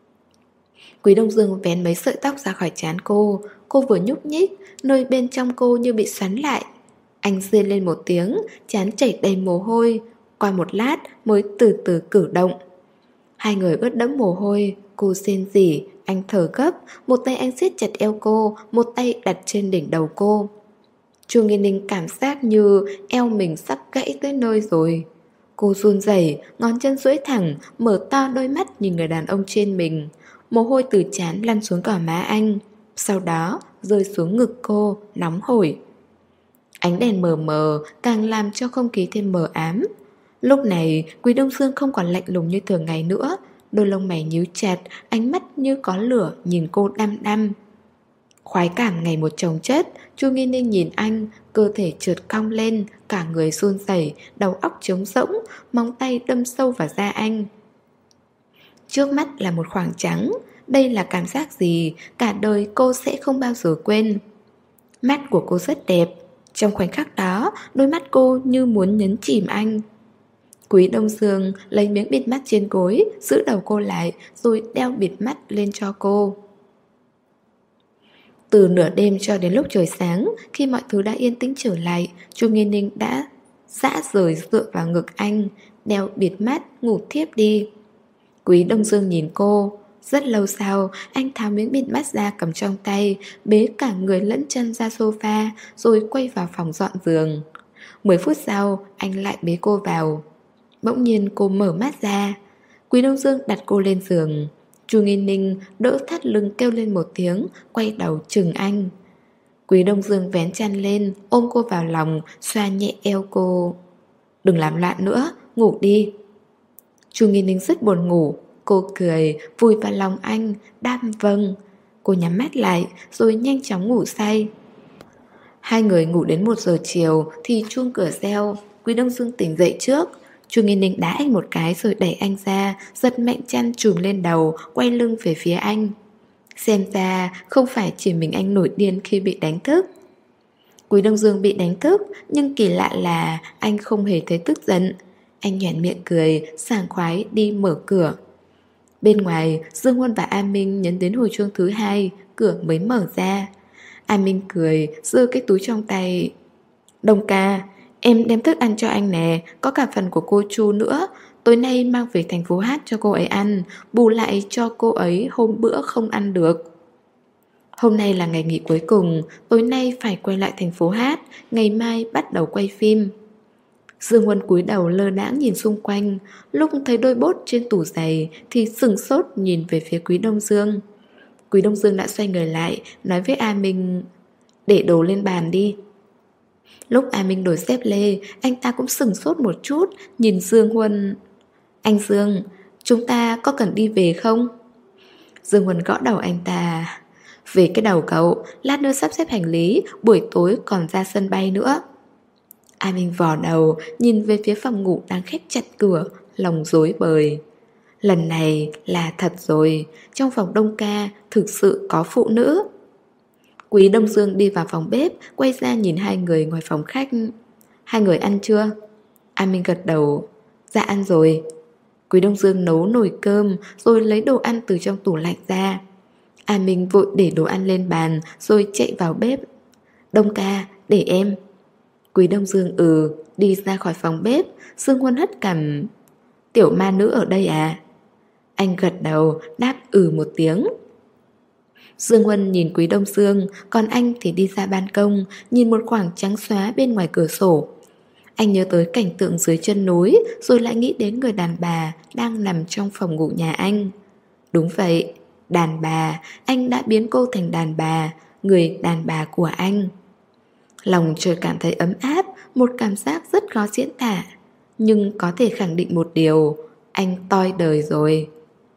Quý Đông Dương vén mấy sợi tóc ra khỏi trán cô. Cô vừa nhúc nhích, nơi bên trong cô như bị xoắn lại. Anh rên lên một tiếng, trán chảy đầy mồ hôi. Qua một lát mới từ từ cử động. Hai người ướt đẫm mồ hôi. Cô rên rỉ, anh thở gấp. Một tay anh siết chặt eo cô, một tay đặt trên đỉnh đầu cô. Chu Nghiên Ninh cảm giác như eo mình sắp gãy tới nơi rồi. Cô run rẩy, ngón chân duỗi thẳng, mở to đôi mắt nhìn người đàn ông trên mình. Mồ hôi từ trán lăn xuống cỏ má anh, sau đó rơi xuống ngực cô, nóng hổi. Ánh đèn mờ mờ càng làm cho không khí thêm mờ ám. Lúc này Quý Đông Dương không còn lạnh lùng như thường ngày nữa. Đôi lông mày nhíu chặt, ánh mắt như có lửa nhìn cô đăm đăm. Khoái cảm ngày một chồng chất. Chu Nghiên Ninh nhìn anh, cơ thể trượt cong lên, cả người run rẩy, đầu óc trống rỗng, móng tay đâm sâu vào da anh. Trước mắt là một khoảng trắng. Đây là cảm giác gì cả đời cô sẽ không bao giờ quên. Mắt của cô rất đẹp. Trong khoảnh khắc đó, đôi mắt cô như muốn nhấn chìm anh. Quý Đông Dương lấy miếng bịt mắt trên gối, giữ đầu cô lại, rồi đeo bịt mắt lên cho cô. Từ nửa đêm cho đến lúc trời sáng, khi mọi thứ đã yên tĩnh trở lại, Chu Nghiên Ninh đã dã rời dựa vào ngực anh, đeo bịt mắt, ngủ thiếp đi. Quý Đông Dương nhìn cô. Rất lâu sau, anh tháo miếng bịt mắt ra cầm trong tay, bế cả người lẫn chân ra sofa, rồi quay vào phòng dọn giường. Mười phút sau, anh lại bế cô vào. Bỗng nhiên cô mở mắt ra. Quý Đông Dương đặt cô lên giường. Chu Nghiên Ninh đỡ thắt lưng kêu lên một tiếng, quay đầu chừng anh. Quý Đông Dương vén chăn lên, ôm cô vào lòng, xoa nhẹ eo cô. Đừng làm loạn nữa, ngủ đi. Chu Nghiên Ninh rất buồn ngủ. Cô cười, vùi vào lòng anh, đam vâng. Cô nhắm mắt lại, rồi nhanh chóng ngủ say. Hai người ngủ đến một giờ chiều thì chuông cửa reo. Quý Đông Dương tỉnh dậy trước. Chu Nghiên Ninh đá anh một cái rồi đẩy anh ra, giật mạnh chăn trùm lên đầu, quay lưng về phía anh. Xem ra không phải chỉ mình anh nổi điên khi bị đánh thức. Quý Đông Dương bị đánh thức, nhưng kỳ lạ là anh không hề thấy tức giận. Anh nhoẻn miệng cười, sảng khoái đi mở cửa. Bên ngoài, Dương Huân và A Minh nhấn đến hồi chuông thứ hai, cửa mới mở ra. A Minh cười, giơ cái túi trong tay. Đông ca, em đem thức ăn cho anh nè, có cả phần của cô Chu nữa. Tối nay mang về thành phố Hát cho cô ấy ăn, bù lại cho cô ấy hôm bữa không ăn được. Hôm nay là ngày nghỉ cuối cùng, tối nay phải quay lại thành phố Hát, ngày mai bắt đầu quay phim. Dương Huân cúi đầu lơ đãng nhìn xung quanh, lúc thấy đôi bốt trên tủ giày thì sừng sốt nhìn về phía Quý Đông Dương. Quý Đông Dương đã xoay người lại, nói với A Minh: để đồ lên bàn đi. Lúc A Minh đổi dép lê, anh ta cũng sừng sốt một chút, nhìn Dương Huân. Anh Dương, chúng ta có cần đi về không? Dương Huân gõ đầu anh ta. Về cái đầu cậu, lát nữa sắp xếp hành lý, buổi tối còn ra sân bay nữa. A Minh vò đầu, nhìn về phía phòng ngủ đang khép chặt cửa, lòng rối bời. Lần này là thật rồi, trong phòng Đông ca thực sự có phụ nữ. Quý Đông Dương đi vào phòng bếp, quay ra nhìn hai người ngoài phòng khách. Hai người ăn chưa? A Minh gật đầu. Dạ ăn rồi. Quý Đông Dương nấu nồi cơm rồi lấy đồ ăn từ trong tủ lạnh ra. A Minh vội để đồ ăn lên bàn rồi chạy vào bếp. Đông ca, để em. Quý Đông Dương ừ, đi ra khỏi phòng bếp. Dương Huân hất cằm. Tiểu ma nữ ở đây à? Anh gật đầu, đáp ừ một tiếng. Dương Huân nhìn Quý Đông Dương, còn anh thì đi ra ban công, nhìn một khoảng trắng xóa bên ngoài cửa sổ. Anh nhớ tới cảnh tượng dưới chân núi, rồi lại nghĩ đến người đàn bà đang nằm trong phòng ngủ nhà anh. Đúng vậy, đàn bà, anh đã biến cô thành đàn bà, người đàn bà của anh. Lòng chợt cảm thấy ấm áp, một cảm giác rất khó diễn tả. Nhưng có thể khẳng định một điều, anh toi đời rồi.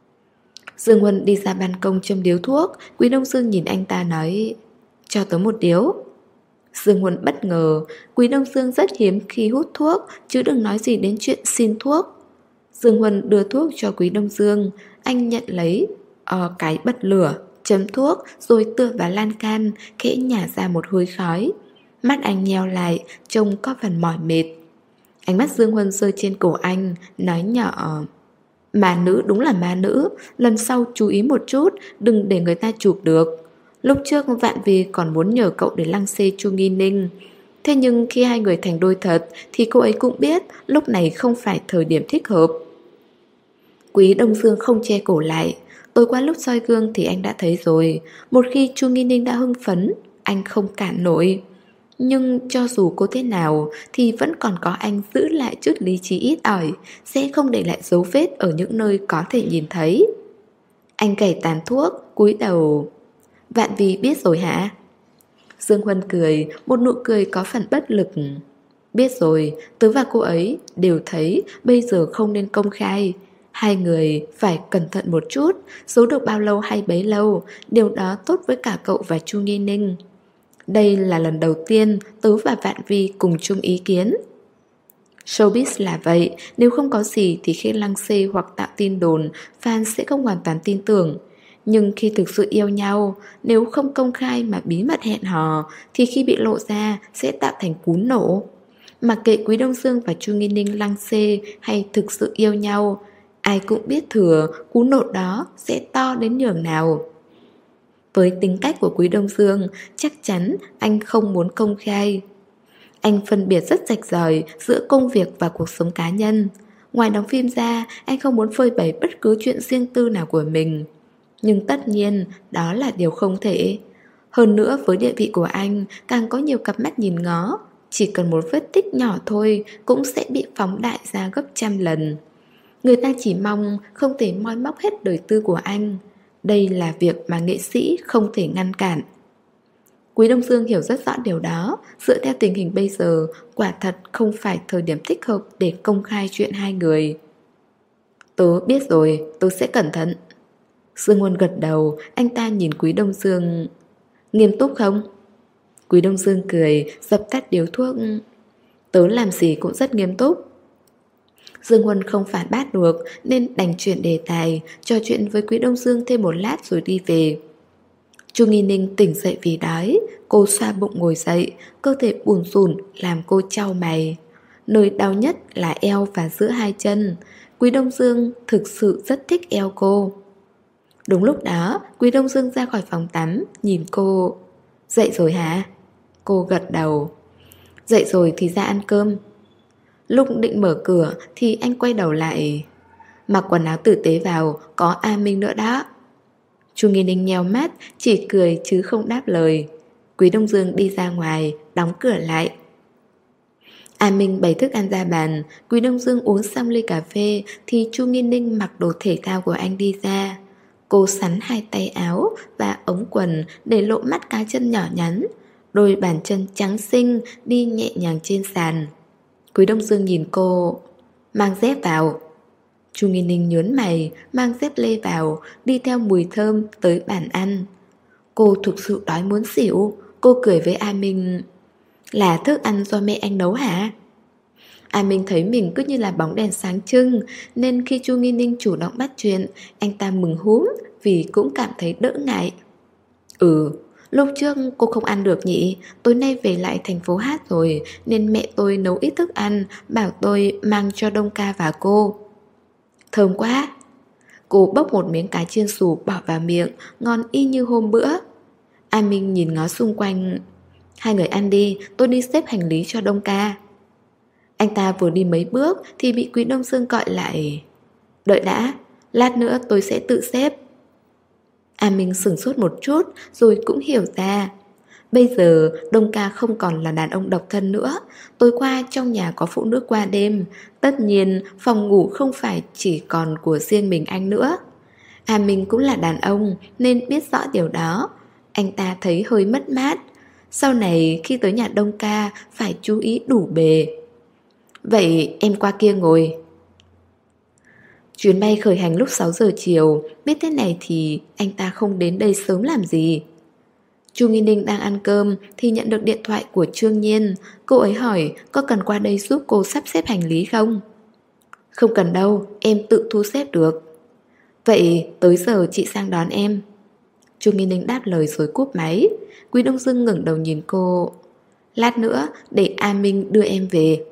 Dương Huân đi ra ban công châm điếu thuốc. Quý Đông Dương nhìn anh ta nói: cho tớ một điếu. Dương Huân bất ngờ. Quý Đông Dương rất hiếm khi hút thuốc, chứ đừng nói gì đến chuyện xin thuốc. Dương Huân đưa thuốc cho Quý Đông Dương. Anh nhận lấy ờ, cái bật lửa, châm thuốc, rồi tựa vào lan can, khẽ nhả ra một hơi khói. Mắt anh nheo lại, trông có phần mỏi mệt. Ánh mắt Dương Huân rơi trên cổ anh, nói nhỏ: ma nữ đúng là ma nữ, lần sau chú ý một chút, đừng để người ta chụp được. Lúc trước Vạn Vì còn muốn nhờ cậu để lăng xê Chu Nghi Ninh. Thế nhưng khi hai người thành đôi thật thì cô ấy cũng biết lúc này không phải thời điểm thích hợp. Quý Đông Dương không che cổ lại. Tối qua lúc soi gương thì anh đã thấy rồi. Một khi Chu Nghi Ninh đã hưng phấn, anh không cản nổi. Nhưng cho dù cô thế nào thì vẫn còn có anh giữ lại chút lý trí ít ỏi, sẽ không để lại dấu vết ở những nơi có thể nhìn thấy. Anh gảy tàn thuốc, cúi đầu. Vạn Vì biết rồi hả? Dương Huân cười, một nụ cười có phần bất lực. Biết rồi, tớ và cô ấy đều thấy bây giờ không nên công khai. Hai người phải cẩn thận một chút, giấu được bao lâu hay bấy lâu, điều đó tốt với cả cậu và Chu Nghi Ninh. Đây là lần đầu tiên tớ và Vạn Vi cùng chung ý kiến. Showbiz là vậy, nếu không có gì thì khi lăng xê hoặc tạo tin đồn, fan sẽ không hoàn toàn tin tưởng. Nhưng khi thực sự yêu nhau, nếu không công khai mà bí mật hẹn hò, thì khi bị lộ ra sẽ tạo thành cú nổ. Mặc kệ Quý Đông Dương và Chu Nghi Ninh lăng xê hay thực sự yêu nhau, ai cũng biết thừa cú nổ đó sẽ to đến nhường nào. Với tính cách của Quý Đông Dương, chắc chắn anh không muốn công khai. Anh phân biệt rất rạch ròi giữa công việc và cuộc sống cá nhân. Ngoài đóng phim ra, anh không muốn phơi bày bất cứ chuyện riêng tư nào của mình. Nhưng tất nhiên, đó là điều không thể. Hơn nữa, với địa vị của anh, càng có nhiều cặp mắt nhìn ngó. Chỉ cần một vết tích nhỏ thôi cũng sẽ bị phóng đại ra gấp trăm lần. Người ta chỉ mong không thể moi móc hết đời tư của anh. Đây là việc mà nghệ sĩ không thể ngăn cản. Quý Đông Dương hiểu rất rõ điều đó. Dựa theo tình hình bây giờ, quả thật không phải thời điểm thích hợp để công khai chuyện hai người. Tớ biết rồi, tớ sẽ cẩn thận. Dương Huân gật đầu. Anh ta nhìn Quý Đông Dương. Nghiêm túc không? Quý Đông Dương cười, dập tắt điếu thuốc. Tớ làm gì cũng rất nghiêm túc. Dương Huân không phản bác được nên đành chuyển đề tài, trò chuyện với Quý Đông Dương thêm một lát rồi đi về. Chu Nghi Ninh tỉnh dậy vì đói. Cô xoa bụng ngồi dậy, cơ thể bủn rủn làm cô chau mày. Nơi đau nhất là eo và giữa hai chân. Quý Đông Dương thực sự rất thích eo cô. Đúng lúc đó, Quý Đông Dương ra khỏi phòng tắm, nhìn cô. Dậy rồi hả? Cô gật đầu. Dậy rồi thì ra ăn cơm. Lúc định mở cửa thì anh quay đầu lại. Mặc quần áo tử tế vào, có A Minh nữa đó. Chu Nghi Ninh nheo mắt, chỉ cười chứ không đáp lời. Quý Đông Dương đi ra ngoài, đóng cửa lại. A Minh bày thức ăn ra bàn. Quý Đông Dương uống xong ly cà phê thì Chu Nghiên Ninh mặc đồ thể thao của anh đi ra. Cô xắn hai tay áo và ống quần để lộ mắt cá chân nhỏ nhắn. Đôi bàn chân trắng xinh đi nhẹ nhàng trên sàn. Quý Đông Dương nhìn cô. Mang dép vào. Chu Nghiên Ninh nhớn mày, mang dép lê vào, đi theo mùi thơm tới bàn ăn. Cô thực sự đói muốn xỉu. Cô cười với A Minh. Là thức ăn do mẹ anh nấu hả? A Minh thấy mình cứ như là bóng đèn sáng trưng, nên khi Chu Nghiên Ninh chủ động bắt chuyện, anh ta mừng húm vì cũng cảm thấy đỡ ngại. Ừ, lúc trước cô không ăn được nhỉ? Tối nay về lại thành phố hát rồi, nên mẹ tôi nấu ít thức ăn, bảo tôi mang cho Đông Ca và cô. Thơm quá. Cô bốc một miếng cá chiên xù bỏ vào miệng, ngon y như hôm bữa. A Minh nhìn ngó xung quanh. Hai người ăn đi, tôi đi xếp hành lý cho Đông Ca. Anh ta vừa đi mấy bước thì bị Quý Đông Dương gọi lại. Đợi đã, lát nữa tôi sẽ tự xếp. A Minh sửng sốt một chút rồi cũng hiểu ra. Bây giờ Đông Ca không còn là đàn ông độc thân nữa. Tối qua trong nhà có phụ nữ qua đêm. Tất nhiên phòng ngủ không phải chỉ còn của riêng mình anh nữa. A Minh cũng là đàn ông nên biết rõ điều đó. Anh ta thấy hơi mất mát. Sau này khi tới nhà Đông Ca phải chú ý đủ bề. Vậy em qua kia ngồi. Chuyến bay khởi hành lúc sáu giờ chiều. Biết thế này thì anh ta không đến đây sớm làm gì. Chu Nghiên Ninh đang ăn cơm thì nhận được điện thoại của Trương Nhiên. Cô ấy hỏi có cần qua đây giúp cô sắp xếp hành lý không? Không cần đâu, em tự thu xếp được. Vậy tới giờ chị sang đón em. Chu Nghiên Ninh đáp lời rồi cúp máy. Quý Đông Dương ngẩng đầu nhìn cô. Lát nữa để A Minh đưa em về.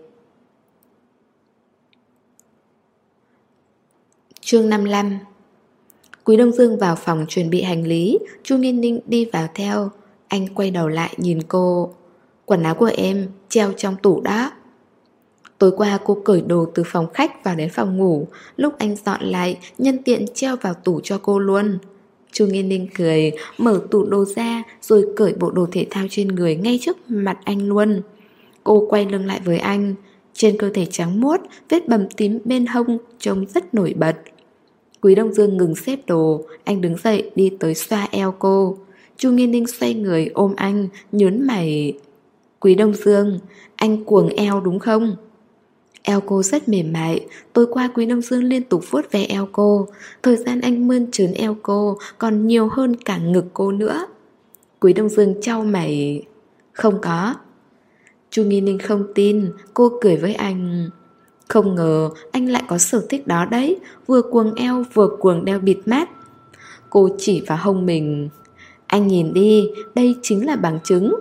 Chương năm mươi lăm. Quý Đông Dương vào phòng chuẩn bị hành lý. Chu Nghiên Ninh đi vào theo. Anh quay đầu lại nhìn cô. Quần áo của em treo trong tủ đó. Tối qua cô cởi đồ từ phòng khách vào đến phòng ngủ. Lúc anh dọn lại, nhân tiện treo vào tủ cho cô luôn. Chu Nghiên Ninh cười, mở tủ đồ ra rồi cởi bộ đồ thể thao trên người ngay trước mặt anh luôn. Cô quay lưng lại với anh. Trên cơ thể trắng muốt, vết bầm tím bên hông trông rất nổi bật. Quý Đông Dương ngừng xếp đồ. Anh đứng dậy đi tới xoa eo cô. Chu Nghiên Ninh xoay người ôm anh, nhớn mày. Quý Đông Dương, anh cuồng eo đúng không? Eo cô rất mềm mại. Tối qua Quý Đông Dương liên tục vuốt ve eo cô. Thời gian anh mơn trớn eo cô còn nhiều hơn cả ngực cô nữa. Quý Đông Dương chau mày. Không có. Chu Nghiên Ninh không tin. Cô cười với anh. Không ngờ anh lại có sở thích đó đấy. Vừa cuồng eo vừa cuồng đeo bịt mắt. Cô chỉ vào hông mình. Anh nhìn đi, đây chính là bằng chứng.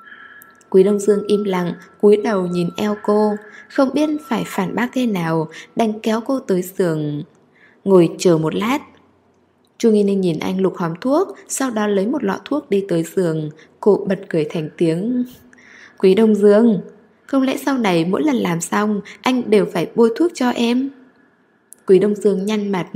Quý Đông Dương im lặng, cúi đầu nhìn eo cô. Không biết phải phản bác thế nào, đành kéo cô tới giường. Ngồi chờ một lát. Chu Nghiên Ninh nhìn anh lục hòm thuốc, sau đó lấy một lọ thuốc đi tới giường. Cô bật cười thành tiếng. Quý Đông Dương, không lẽ sau này mỗi lần làm xong anh đều phải bôi thuốc cho em? Quý Đông Dương nhăn mặt.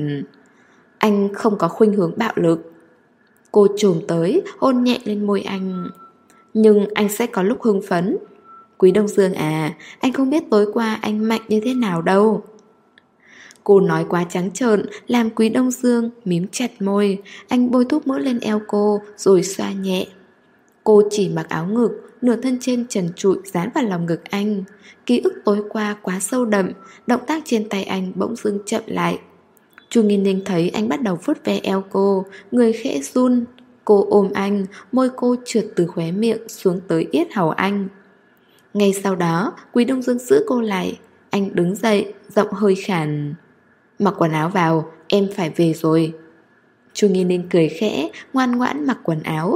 Anh không có khuynh hướng bạo lực. Cô chồm tới, hôn nhẹ lên môi anh. Nhưng anh sẽ có lúc hưng phấn. Quý Đông Dương à, anh không biết tối qua anh mạnh như thế nào đâu. Cô nói quá trắng trợn, làm Quý Đông Dương mím chặt môi. Anh bôi thuốc mỡ lên eo cô, rồi xoa nhẹ. Cô chỉ mặc áo ngực, nửa thân trên trần trụi dán vào lòng ngực anh. Ký ức tối qua quá sâu đậm, động tác trên tay anh bỗng dưng chậm lại. Chu Nghiên Ninh thấy anh bắt đầu vuốt ve eo cô, người khẽ run. Cô ôm anh, môi cô trượt từ khóe miệng xuống tới yết hầu anh. Ngay sau đó, Quý Đông Dương giữ cô lại. Anh đứng dậy, giọng hơi khàn. Mặc quần áo vào, em phải về rồi. Chu Nghiên Ninh cười khẽ, ngoan ngoãn mặc quần áo.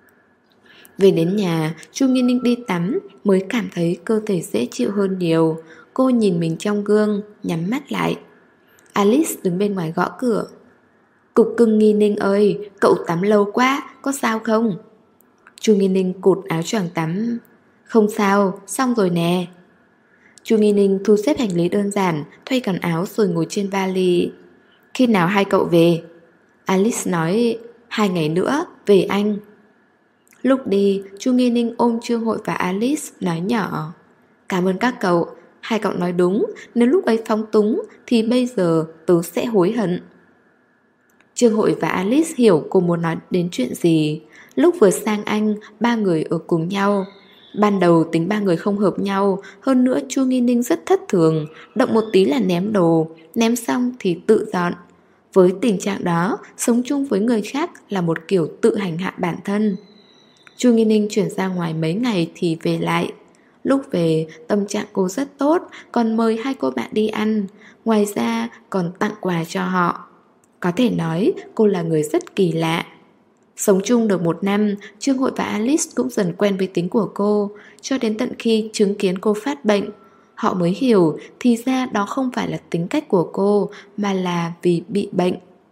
Về đến nhà, Chu Nghiên Ninh đi tắm mới cảm thấy cơ thể dễ chịu hơn nhiều. Cô nhìn mình trong gương, nhắm mắt lại. Alice đứng bên ngoài gõ cửa. Cục cưng Nghiên Ninh ơi, cậu tắm lâu quá, có sao không? Chu Nghiên Ninh cụt áo choàng tắm. Không sao, xong rồi nè. Chu Nghiên Ninh thu xếp hành lý đơn giản, thay quần áo rồi ngồi trên vali. Khi nào hai cậu về? Alice nói, hai ngày nữa, về anh. Lúc đi, Chu Nghiên Ninh ôm Trương Hội và Alice nói nhỏ. Cảm ơn các cậu. Hai cậu nói đúng, nếu lúc ấy phóng túng thì bây giờ tớ sẽ hối hận. Trương Hội và Alice hiểu cô muốn nói đến chuyện gì. Lúc vừa sang Anh, ba người ở cùng nhau. Ban đầu tính ba người không hợp nhau, hơn nữa Chu Nghi Ninh rất thất thường, động một tí là ném đồ, ném xong thì tự dọn. Với tình trạng đó, sống chung với người khác là một kiểu tự hành hạ bản thân. Chu Nghi Ninh chuyển ra ngoài mấy ngày thì về lại. Lúc về, tâm trạng cô rất tốt, còn mời hai cô bạn đi ăn. Ngoài ra còn tặng quà cho họ. Có thể nói cô là người rất kỳ lạ. Sống chung được một năm, Trương Hội và Alice cũng dần quen với tính của cô, cho đến tận khi chứng kiến cô phát bệnh. Họ mới hiểu thì ra đó không phải là tính cách của cô, mà là vì bị bệnh.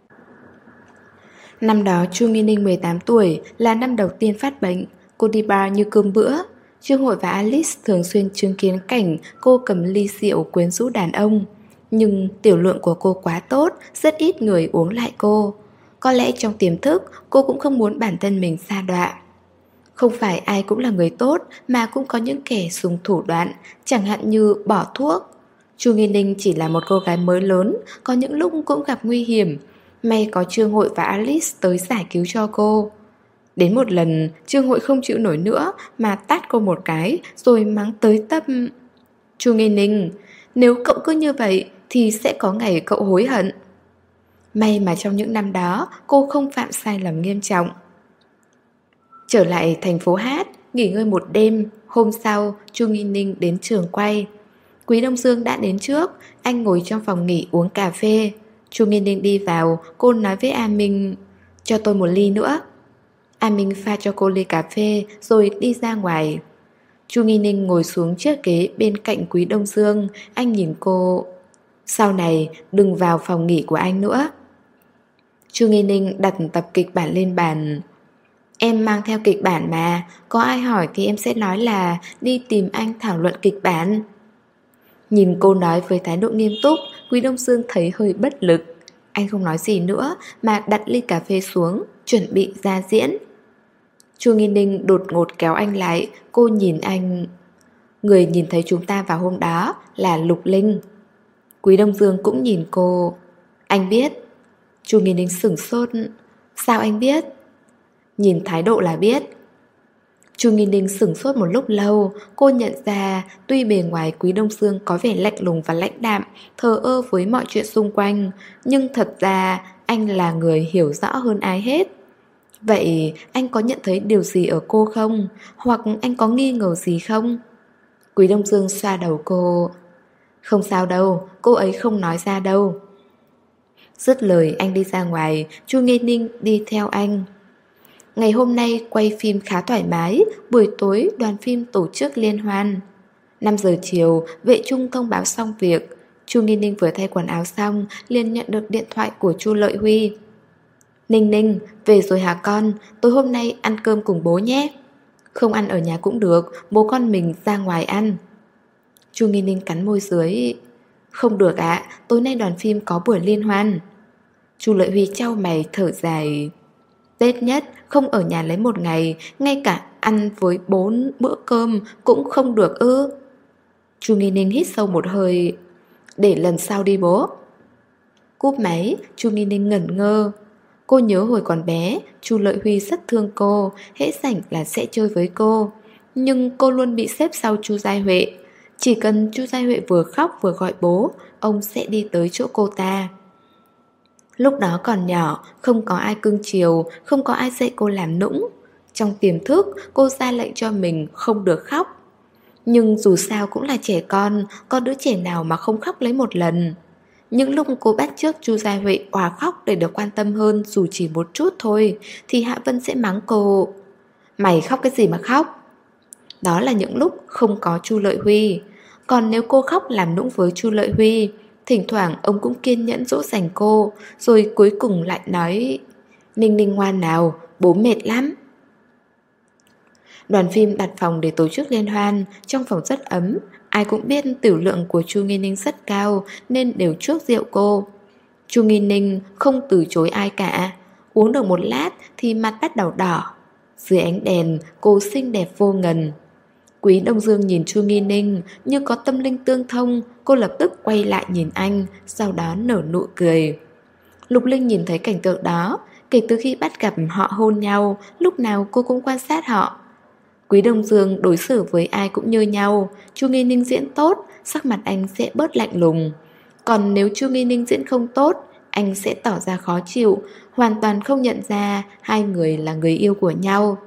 Năm đó Chu Nghi Ninh mười tám tuổi, là năm đầu tiên phát bệnh. Cô đi bar như cơm bữa. Trương Hội và Alice thường xuyên chứng kiến cảnh cô cầm ly rượu quyến rũ đàn ông. Nhưng tiểu lượng của cô quá tốt, rất ít người uống lại cô. Có lẽ trong tiềm thức cô cũng không muốn bản thân mình sa đọa. Không phải ai cũng là người tốt, mà cũng có những kẻ dùng thủ đoạn, chẳng hạn như bỏ thuốc. Chu Nghi Ninh chỉ là một cô gái mới lớn, có những lúc cũng gặp nguy hiểm. May có Trương Hội và Alice tới giải cứu cho cô. Đến một lần, Trương Hội không chịu nổi nữa mà tát cô một cái rồi mắng tới tấp. Chu Nghi Ninh, nếu cậu cứ như vậy thì sẽ có ngày cậu hối hận. May mà trong những năm đó cô không phạm sai lầm nghiêm trọng. Trở lại thành phố hát, nghỉ ngơi một đêm. Hôm sau, Chu Nghi Ninh đến trường quay. Quý Đông Dương đã đến trước. Anh ngồi trong phòng nghỉ uống cà phê. Chu Nghi Ninh đi vào. Cô nói với A Minh, cho tôi một ly nữa. A Minh pha cho cô ly cà phê rồi đi ra ngoài. Chu Nghi Ninh ngồi xuống chiếc ghế bên cạnh Quý Đông Dương. Anh nhìn cô, sau này đừng vào phòng nghỉ của anh nữa. Chu Nghi Ninh đặt tập kịch bản lên bàn. Em mang theo kịch bản mà, có ai hỏi thì em sẽ nói là đi tìm anh thảo luận kịch bản. Nhìn cô nói với thái độ nghiêm túc, Quý Đông Dương thấy hơi bất lực. Anh không nói gì nữa mà đặt ly cà phê xuống, chuẩn bị ra diễn. Chu Nghi Ninh đột ngột kéo anh lại. Cô nhìn anh. Người nhìn thấy chúng ta vào hôm đó là Lục Linh. Quý Đông Dương cũng nhìn cô. Anh biết. Chu Nghi Ninh sửng sốt. Sao anh biết? Nhìn thái độ là biết. Chu Nghi Ninh sửng sốt một lúc lâu. Cô nhận ra tuy bề ngoài Quý Đông Dương có vẻ lạnh lùng và lãnh đạm, thờ ơ với mọi chuyện xung quanh, nhưng thật ra anh là người hiểu rõ hơn ai hết. Vậy anh có nhận thấy điều gì ở cô không? Hoặc anh có nghi ngờ gì không? Quý Đông Dương xoa đầu cô. Không sao đâu, cô ấy không nói ra đâu. Dứt lời anh đi ra ngoài. Chu Nghi Ninh đi theo anh. Ngày hôm nay quay phim khá thoải mái. Buổi tối đoàn phim tổ chức liên hoan. Năm giờ chiều, vệ trung thông báo xong việc. Chu Nghi Ninh vừa thay quần áo xong liền nhận được điện thoại của Chu Lợi Huy. Ninh Ninh, về rồi hả con? Tối hôm nay ăn cơm cùng bố nhé. Không ăn ở nhà cũng được, bố con mình ra ngoài ăn. Chu Nghi Ninh cắn môi dưới. Không được ạ, à, tối nay đoàn phim có buổi liên hoan. Chu Lợi Huy chau mày thở dài. Tết nhất, không ở nhà lấy một ngày, ngay cả ăn với bốn bữa cơm cũng không được ư? Chu Nghi Ninh hít sâu một hơi. Để lần sau đi bố. Cúp máy, Chu Nghi Ninh ngẩn ngơ. Cô nhớ hồi còn bé, Chu Lợi Huy rất thương cô, hễ rảnh là sẽ chơi với cô. Nhưng cô luôn bị xếp sau Chu Giai Huệ. Chỉ cần Chu Giai Huệ vừa khóc vừa gọi bố, ông sẽ đi tới chỗ cô ta. Lúc đó còn nhỏ, không có ai cưng chiều, không có ai dạy cô làm nũng. Trong tiềm thức, cô ra lệnh cho mình không được khóc. Nhưng dù sao cũng là trẻ con, có đứa trẻ nào mà không khóc lấy một lần. Những lúc cô bắt chước Chu Gia Huệ òa khóc để được quan tâm hơn dù chỉ một chút thôi, thì Hạ Vân sẽ mắng cô. Mày khóc cái gì mà khóc? Đó là những lúc không có Chu Lợi Huy. Còn nếu cô khóc làm nũng với Chu Lợi Huy, thỉnh thoảng ông cũng kiên nhẫn dỗ dành cô, rồi cuối cùng lại nói: Ninh Ninh ngoan nào, bố mệt lắm. Đoàn phim đặt phòng để tổ chức liên hoan. Trong phòng rất ấm. Ai cũng biết tiểu lượng của Chu Nghi Ninh rất cao nên đều chuốc rượu cô. Chu Nghi Ninh không từ chối ai cả. Uống được một lát thì mặt bắt đầu đỏ. Dưới ánh đèn cô xinh đẹp vô ngần. Quý Đông Dương nhìn Chu Nghi Ninh như có tâm linh tương thông. Cô lập tức quay lại nhìn anh, sau đó nở nụ cười. Lục Linh nhìn thấy cảnh tượng đó. Kể từ khi bắt gặp họ hôn nhau, lúc nào cô cũng quan sát họ. Quý Đông Dương đối xử với ai cũng như nhau. Chu Nghi Ninh diễn tốt, sắc mặt anh sẽ bớt lạnh lùng. Còn nếu Chu Nghi Ninh diễn không tốt, anh sẽ tỏ ra khó chịu, hoàn toàn không nhận ra hai người là người yêu của nhau.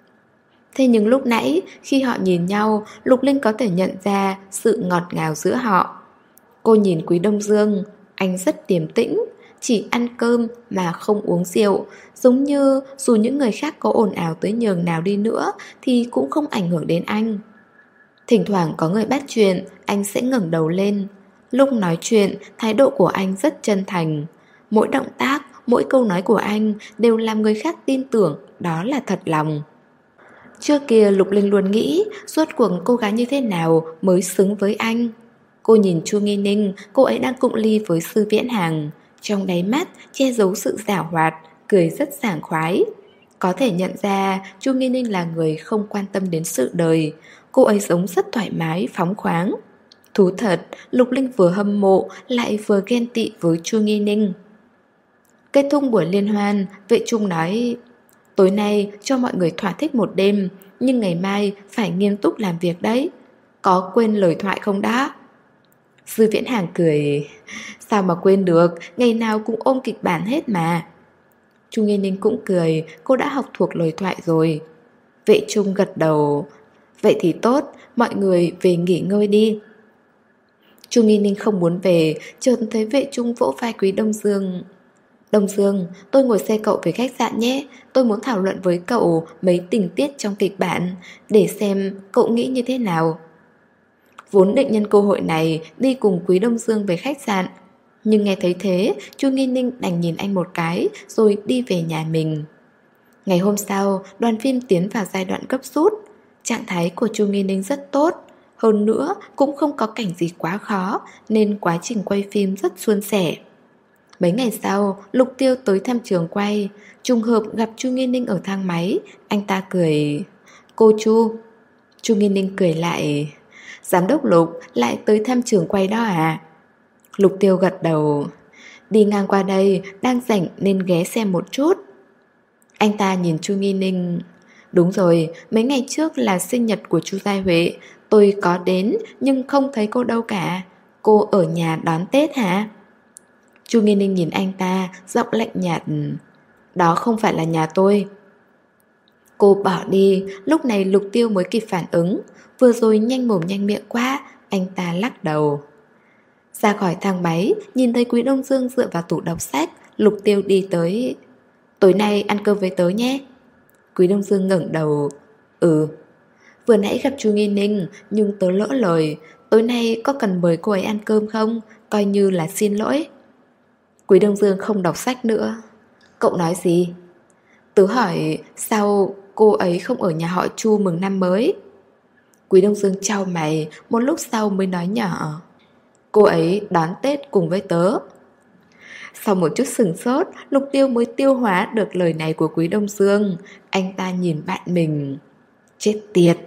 Thế nhưng lúc nãy, khi họ nhìn nhau, Lục Linh có thể nhận ra sự ngọt ngào giữa họ. Cô nhìn Quý Đông Dương, anh rất điềm tĩnh, chỉ ăn cơm mà không uống rượu, giống như dù những người khác có ồn ào tới nhường nào đi nữa thì cũng không ảnh hưởng đến anh. Thỉnh thoảng có người bắt chuyện, anh sẽ ngẩng đầu lên. Lúc nói chuyện, thái độ của anh rất chân thành. Mỗi động tác, mỗi câu nói của anh đều làm người khác tin tưởng đó là thật lòng. Trước kia Lục Linh luôn nghĩ rốt cuộc cô gái như thế nào mới xứng với anh. Cô nhìn Chu Nghi Ninh, cô ấy đang cụng ly với Sư Viễn Hằng. Trong đáy mắt che giấu sự giảo hoạt, cười rất sảng khoái. Có thể nhận ra Chu Nghi Ninh là người không quan tâm đến sự đời. Cô ấy sống rất thoải mái, phóng khoáng. Thú thật, Lục Linh vừa hâm mộ lại vừa ghen tị với Chu Nghi Ninh. Kết thúc buổi liên hoan, Vệ Trung nói: tối nay cho mọi người thỏa thích một đêm, nhưng ngày mai phải nghiêm túc làm việc đấy. Có quên lời thoại không đã? Sư Viễn Hằng cười: sao mà quên được, ngày nào cũng ôm kịch bản hết mà. Chu Nghi Ninh cũng cười, cô đã học thuộc lời thoại rồi. Vệ Trung gật đầu: vậy thì tốt, mọi người về nghỉ ngơi đi. Chu Nghi Ninh không muốn về, chợt thấy Vệ Trung vỗ vai Quý Đông Dương. Đông Dương, tôi ngồi xe cậu về khách sạn nhé. Tôi muốn thảo luận với cậu mấy tình tiết trong kịch bản, để xem cậu nghĩ như thế nào. Vốn định nhân cơ hội này đi cùng Quý Đông Dương về khách sạn, nhưng nghe thấy thế, Chu Nghi Ninh đành nhìn anh một cái rồi đi về nhà mình. Ngày hôm sau, đoàn phim tiến vào giai đoạn gấp rút. Trạng thái của Chu Nghi Ninh rất tốt. Hơn nữa, cũng không có cảnh gì quá khó, nên quá trình quay phim rất suôn sẻ. Mấy ngày sau, Lục Tiêu tới thăm trường quay. Trùng hợp gặp Chu Nghi Ninh ở thang máy. Anh ta cười: cô Chu. Chu Nghi Ninh cười lại: giám đốc Lục lại tới thăm trường quay đó à? Lục Tiêu gật đầu: đi ngang qua đây, đang rảnh nên ghé xem một chút. Anh ta nhìn Chu Nghi Ninh: đúng rồi, mấy ngày trước là sinh nhật của Chu Giai Huệ. Tôi có đến nhưng không thấy cô đâu cả. Cô ở nhà đón Tết hả? Chu Nghi Ninh nhìn anh ta, giọng lạnh nhạt: đó không phải là nhà tôi. Cô bỏ đi. Lúc này Lục Tiêu mới kịp phản ứng. Vừa rồi nhanh mồm nhanh miệng quá. Anh ta lắc đầu. Ra khỏi thang máy, nhìn thấy Quý Đông Dương dựa vào tủ đọc sách. Lục Tiêu đi tới: tối nay ăn cơm với tớ nhé. Quý Đông Dương ngẩng đầu: ừ. Vừa nãy gặp Chu Nghi Ninh, nhưng tớ lỡ lời. Tối nay có cần mời cô ấy ăn cơm không? Coi như là xin lỗi. Quý Đông Dương không đọc sách nữa. Cậu nói gì? Tớ hỏi sao cô ấy không ở nhà họ Chu mừng năm mới. Quý Đông Dương chau mày, một lúc sau mới nói nhỏ: cô ấy đón Tết cùng với tớ. Sau một chút sừng sốt, Lục Tiêu mới tiêu hóa được lời này của Quý Đông Dương. Anh ta nhìn bạn mình: chết tiệt.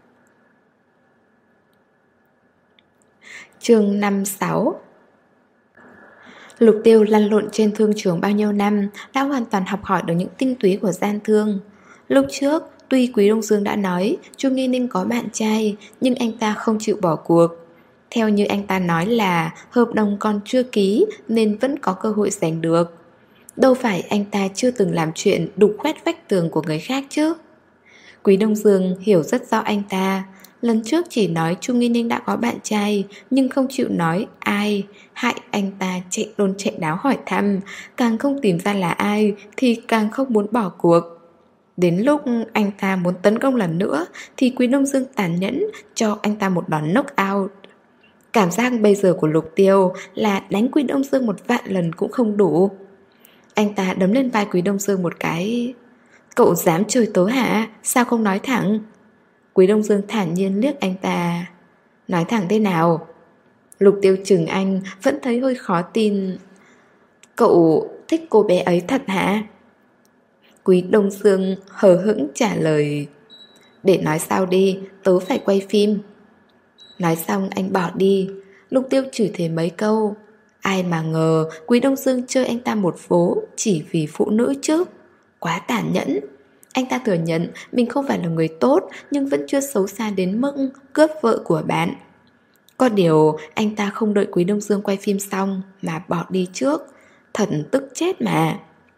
Chương năm sáu. Lục Tiêu lăn lộn trên thương trường bao nhiêu năm, đã hoàn toàn học hỏi được những tinh túy của gian thương. Lúc trước, tuy Quý Đông Dương đã nói Chu Nghi Ninh có bạn trai, nhưng anh ta không chịu bỏ cuộc. Theo như anh ta nói là hợp đồng còn chưa ký nên vẫn có cơ hội giành được. Đâu phải anh ta chưa từng làm chuyện đục khoét vách tường của người khác chứ. Quý Đông Dương hiểu rất rõ anh ta. Lần trước chỉ nói Chu Nghi Ninh đã có bạn trai, nhưng không chịu nói ai, hại anh ta chạy đôn chạy đáo hỏi thăm. Càng không tìm ra là ai thì càng không muốn bỏ cuộc. Đến lúc anh ta muốn tấn công lần nữa thì Quý Đông Dương tàn nhẫn cho anh ta một đòn knock out. Cảm giác bây giờ của Lục Tiêu là đánh Quý Đông Dương một vạn lần cũng không đủ. Anh ta đấm lên vai Quý Đông Dương một cái: cậu dám chơi tớ hả? Sao không nói thẳng? Quý Đông Dương thản nhiên liếc anh ta: nói thẳng thế nào? Lục Tiêu chừng anh, vẫn thấy hơi khó tin. Cậu thích cô bé ấy thật hả? Quý Đông Dương hờ hững trả lời: Để nói sau đi, tớ phải quay phim. Nói xong anh bỏ đi. Lục Tiêu chửi thề mấy câu. Ai mà ngờ Quý Đông Dương chơi anh ta một vố chỉ vì phụ nữ chứ. Quá tàn nhẫn. Anh ta thừa nhận mình không phải là người tốt, nhưng vẫn chưa xấu xa đến mức cướp vợ của bạn. Có điều anh ta không đợi Quý Đông Dương quay phim xong mà bỏ đi trước. Thật tức chết mà.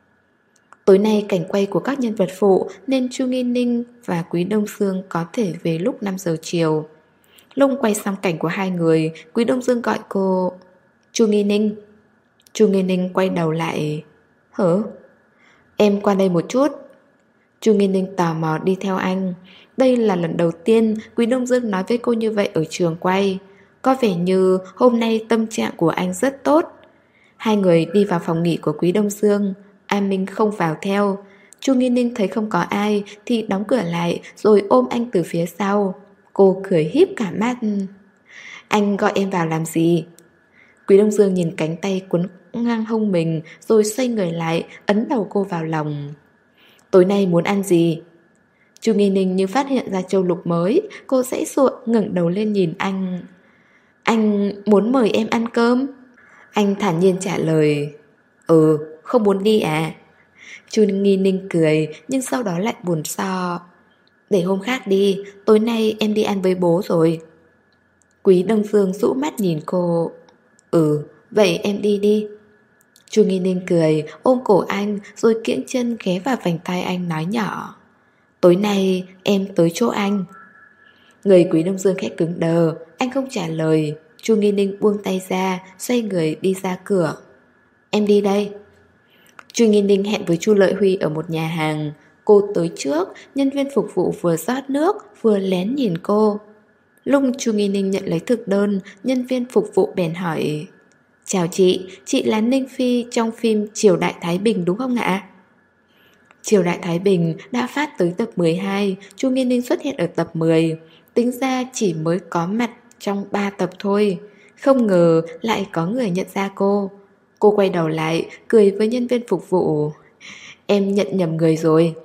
Tối nay cảnh quay của các nhân vật phụ nên Chu Nghi Ninh và Quý Đông Dương có thể về lúc năm giờ chiều. Lúc quay xong cảnh của hai người, Quý Đông Dương gọi cô Chu Nghi Ninh. Chu Nghi Ninh quay đầu lại. Hả? Em qua đây một chút. Chu Nghi Ninh tò mò đi theo anh. Đây là lần đầu tiên Quý Đông Dương nói với cô như vậy ở trường quay. Có vẻ như hôm nay tâm trạng của anh rất tốt. Hai người đi vào phòng nghỉ của Quý Đông Dương. A Minh không vào theo. Chu Nghi Ninh thấy không có ai thì đóng cửa lại rồi ôm anh từ phía sau. Cô cười híp cả mắt. Anh gọi em vào làm gì? Quý Đông Dương nhìn cánh tay quấn ngang hông mình rồi xoay người lại, ấn đầu cô vào lòng. Tối nay muốn ăn gì? Chu Nghi Ninh như phát hiện ra châu lục mới. Cô giãy giụa ngẩng đầu lên nhìn anh. Anh muốn mời em ăn cơm? Anh thản nhiên trả lời. Ừ, không muốn đi à? Chu Nghi Ninh cười nhưng sau đó lại buồn so. Để hôm khác đi, tối nay em đi ăn với bố rồi. Quý Đông Dương rũ mắt nhìn cô. Ừ, vậy em đi đi. Chu Nghi Ninh cười, ôm cổ anh rồi kiễng chân ghé vào vành tay anh nói nhỏ. Tối nay em tới chỗ anh. Người Quý Đông Dương khẽ cứng đờ, anh không trả lời. Chu Nghi Ninh buông tay ra, xoay người đi ra cửa. Em đi đây. Chu Nghi Ninh hẹn với Chu Lợi Huy ở một nhà hàng. Cô tới trước, nhân viên phục vụ vừa rót nước vừa lén nhìn cô. Lúc Chu Nghi Ninh nhận lấy thực đơn, nhân viên phục vụ bèn hỏi. Chào chị, chị là Ninh Phi trong phim Triều Đại Thái Bình đúng không ạ? Triều Đại Thái Bình đã phát tới tập mười hai, Chu Nghi Ninh xuất hiện ở tập mười. Tính ra chỉ mới có mặt trong ba tập thôi. Không ngờ lại có người nhận ra cô. Cô quay đầu lại, cười với nhân viên phục vụ. Em nhận nhầm người rồi.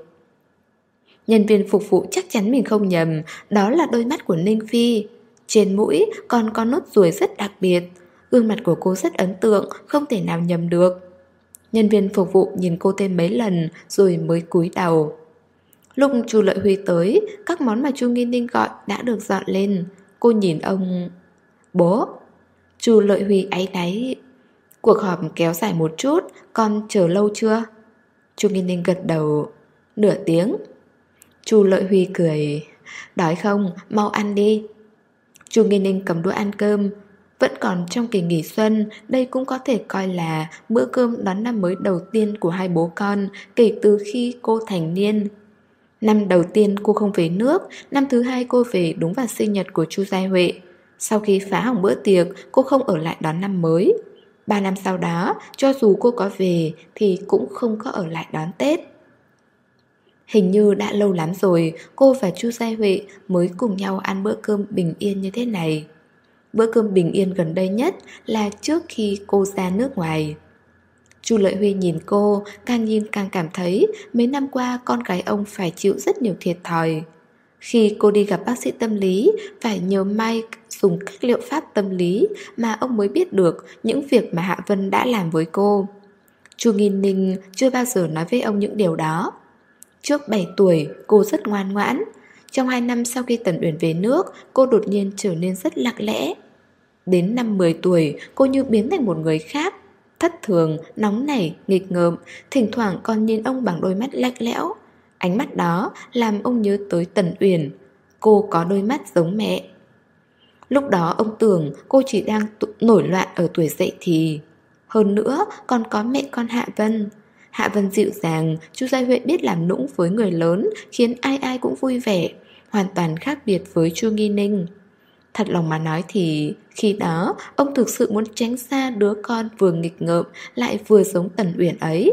Nhân viên phục vụ chắc chắn mình không nhầm. Đó là đôi mắt của Ninh Phi. Trên mũi còn có nốt ruồi rất đặc biệt. Gương mặt của cô rất ấn tượng, không thể nào nhầm được. Nhân viên phục vụ nhìn cô thêm mấy lần rồi mới cúi đầu. Lúc Chu Lợi Huy tới, các món mà Chu Nghi Ninh gọi đã được dọn lên. Cô nhìn ông. Bố. Chu Lợi Huy áy náy. Cuộc họp kéo dài một chút, con chờ lâu chưa? Chu Nghi Ninh gật đầu. Nửa tiếng. Chu Lợi Huy cười. Đói không? Mau ăn đi. Chu Nghi Ninh cầm đũa ăn cơm. Vẫn còn trong kỳ nghỉ xuân, đây cũng có thể coi là bữa cơm đón năm mới đầu tiên của hai bố con kể từ khi cô thành niên. Năm đầu tiên cô không về nước, năm thứ hai cô về đúng vào sinh nhật của Chu Giai Huệ. Sau khi phá hỏng bữa tiệc, cô không ở lại đón năm mới. Ba năm sau đó, cho dù cô có về thì cũng không có ở lại đón Tết. Hình như đã lâu lắm rồi cô và Chu Giai Huệ mới cùng nhau ăn bữa cơm bình yên như thế này. Bữa cơm bình yên gần đây nhất là trước khi cô ra nước ngoài. Chu Lợi Huy nhìn cô, càng nhìn càng cảm thấy mấy năm qua con gái ông phải chịu rất nhiều thiệt thòi. Khi cô đi gặp bác sĩ tâm lý, phải nhờ Mike dùng các liệu pháp tâm lý mà ông mới biết được những việc mà Hạ Vân đã làm với cô. Chu Nghi Ninh chưa bao giờ nói với ông những điều đó. Trước bảy tuổi, cô rất ngoan ngoãn. Trong hai năm sau khi Tần Uyển về nước, cô đột nhiên trở nên rất lặng lẽ. Đến năm mười tuổi, cô như biến thành một người khác. Thất thường, nóng nảy, nghịch ngợm, thỉnh thoảng còn nhìn ông bằng đôi mắt lạnh lẽo. Ánh mắt đó làm ông nhớ tới Tần Uyển. Cô có đôi mắt giống mẹ. Lúc đó ông tưởng cô chỉ đang nổi loạn ở tuổi dậy thì. Hơn nữa còn có mẹ con Hạ Vân. Hạ Vân dịu dàng, Chu Giai Huệ biết làm nũng với người lớn, khiến ai ai cũng vui vẻ, hoàn toàn khác biệt với Chu Nghi Ninh. Thật lòng mà nói thì khi đó ông thực sự muốn tránh xa đứa con vừa nghịch ngợm lại vừa giống Tần Uyển ấy.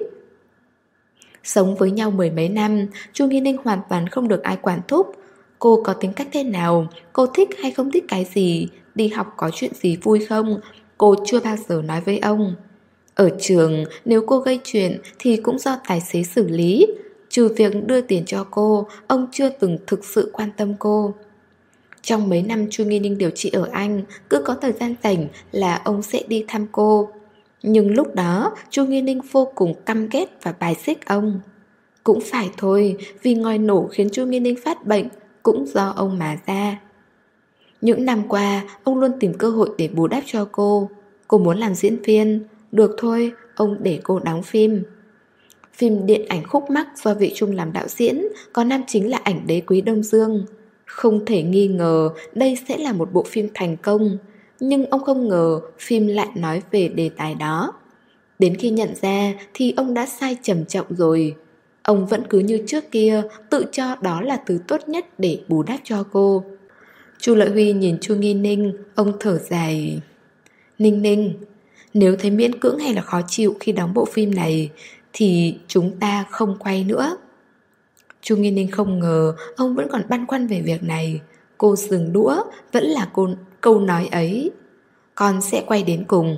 Sống với nhau mười mấy năm, Chu Nghi Ninh hoàn toàn không được ai quản thúc. Cô có tính cách thế nào, cô thích hay không thích cái gì, đi học có chuyện gì vui không, cô chưa bao giờ nói với ông. Ở trường, nếu cô gây chuyện thì cũng do tài xế xử lý. Trừ việc đưa tiền cho cô, ông chưa từng thực sự quan tâm cô. Trong mấy năm Chu Nghi Ninh điều trị ở Anh, cứ có thời gian rảnh là ông sẽ đi thăm cô. Nhưng lúc đó, Chu Nghi Ninh vô cùng căm ghét và bài xích ông. Cũng phải thôi, vì ngòi nổ khiến Chu Nghi Ninh phát bệnh cũng do ông mà ra. Những năm qua, ông luôn tìm cơ hội để bù đắp cho cô. Cô muốn làm diễn viên, được thôi, ông để cô đóng phim. Phim điện ảnh Khúc Mắc do Vệ Trung làm đạo diễn, có nam chính là ảnh đế Quý Đông Dương. Không thể nghi ngờ đây sẽ là một bộ phim thành công. Nhưng ông không ngờ phim lại nói về đề tài đó. Đến khi nhận ra thì ông đã sai trầm trọng rồi. Ông vẫn cứ như trước kia, tự cho đó là thứ tốt nhất để bù đắp cho cô. Chu Lợi Huy nhìn Chu Nghi Ninh, ông thở dài. Ninh Ninh, nếu thấy miễn cưỡng hay là khó chịu khi đóng bộ phim này thì chúng ta không quay nữa. Chu Nghi Ninh không ngờ ông vẫn còn băn khoăn về việc này. Cô dừng đũa, vẫn là cô, câu nói ấy. Con sẽ quay đến cùng.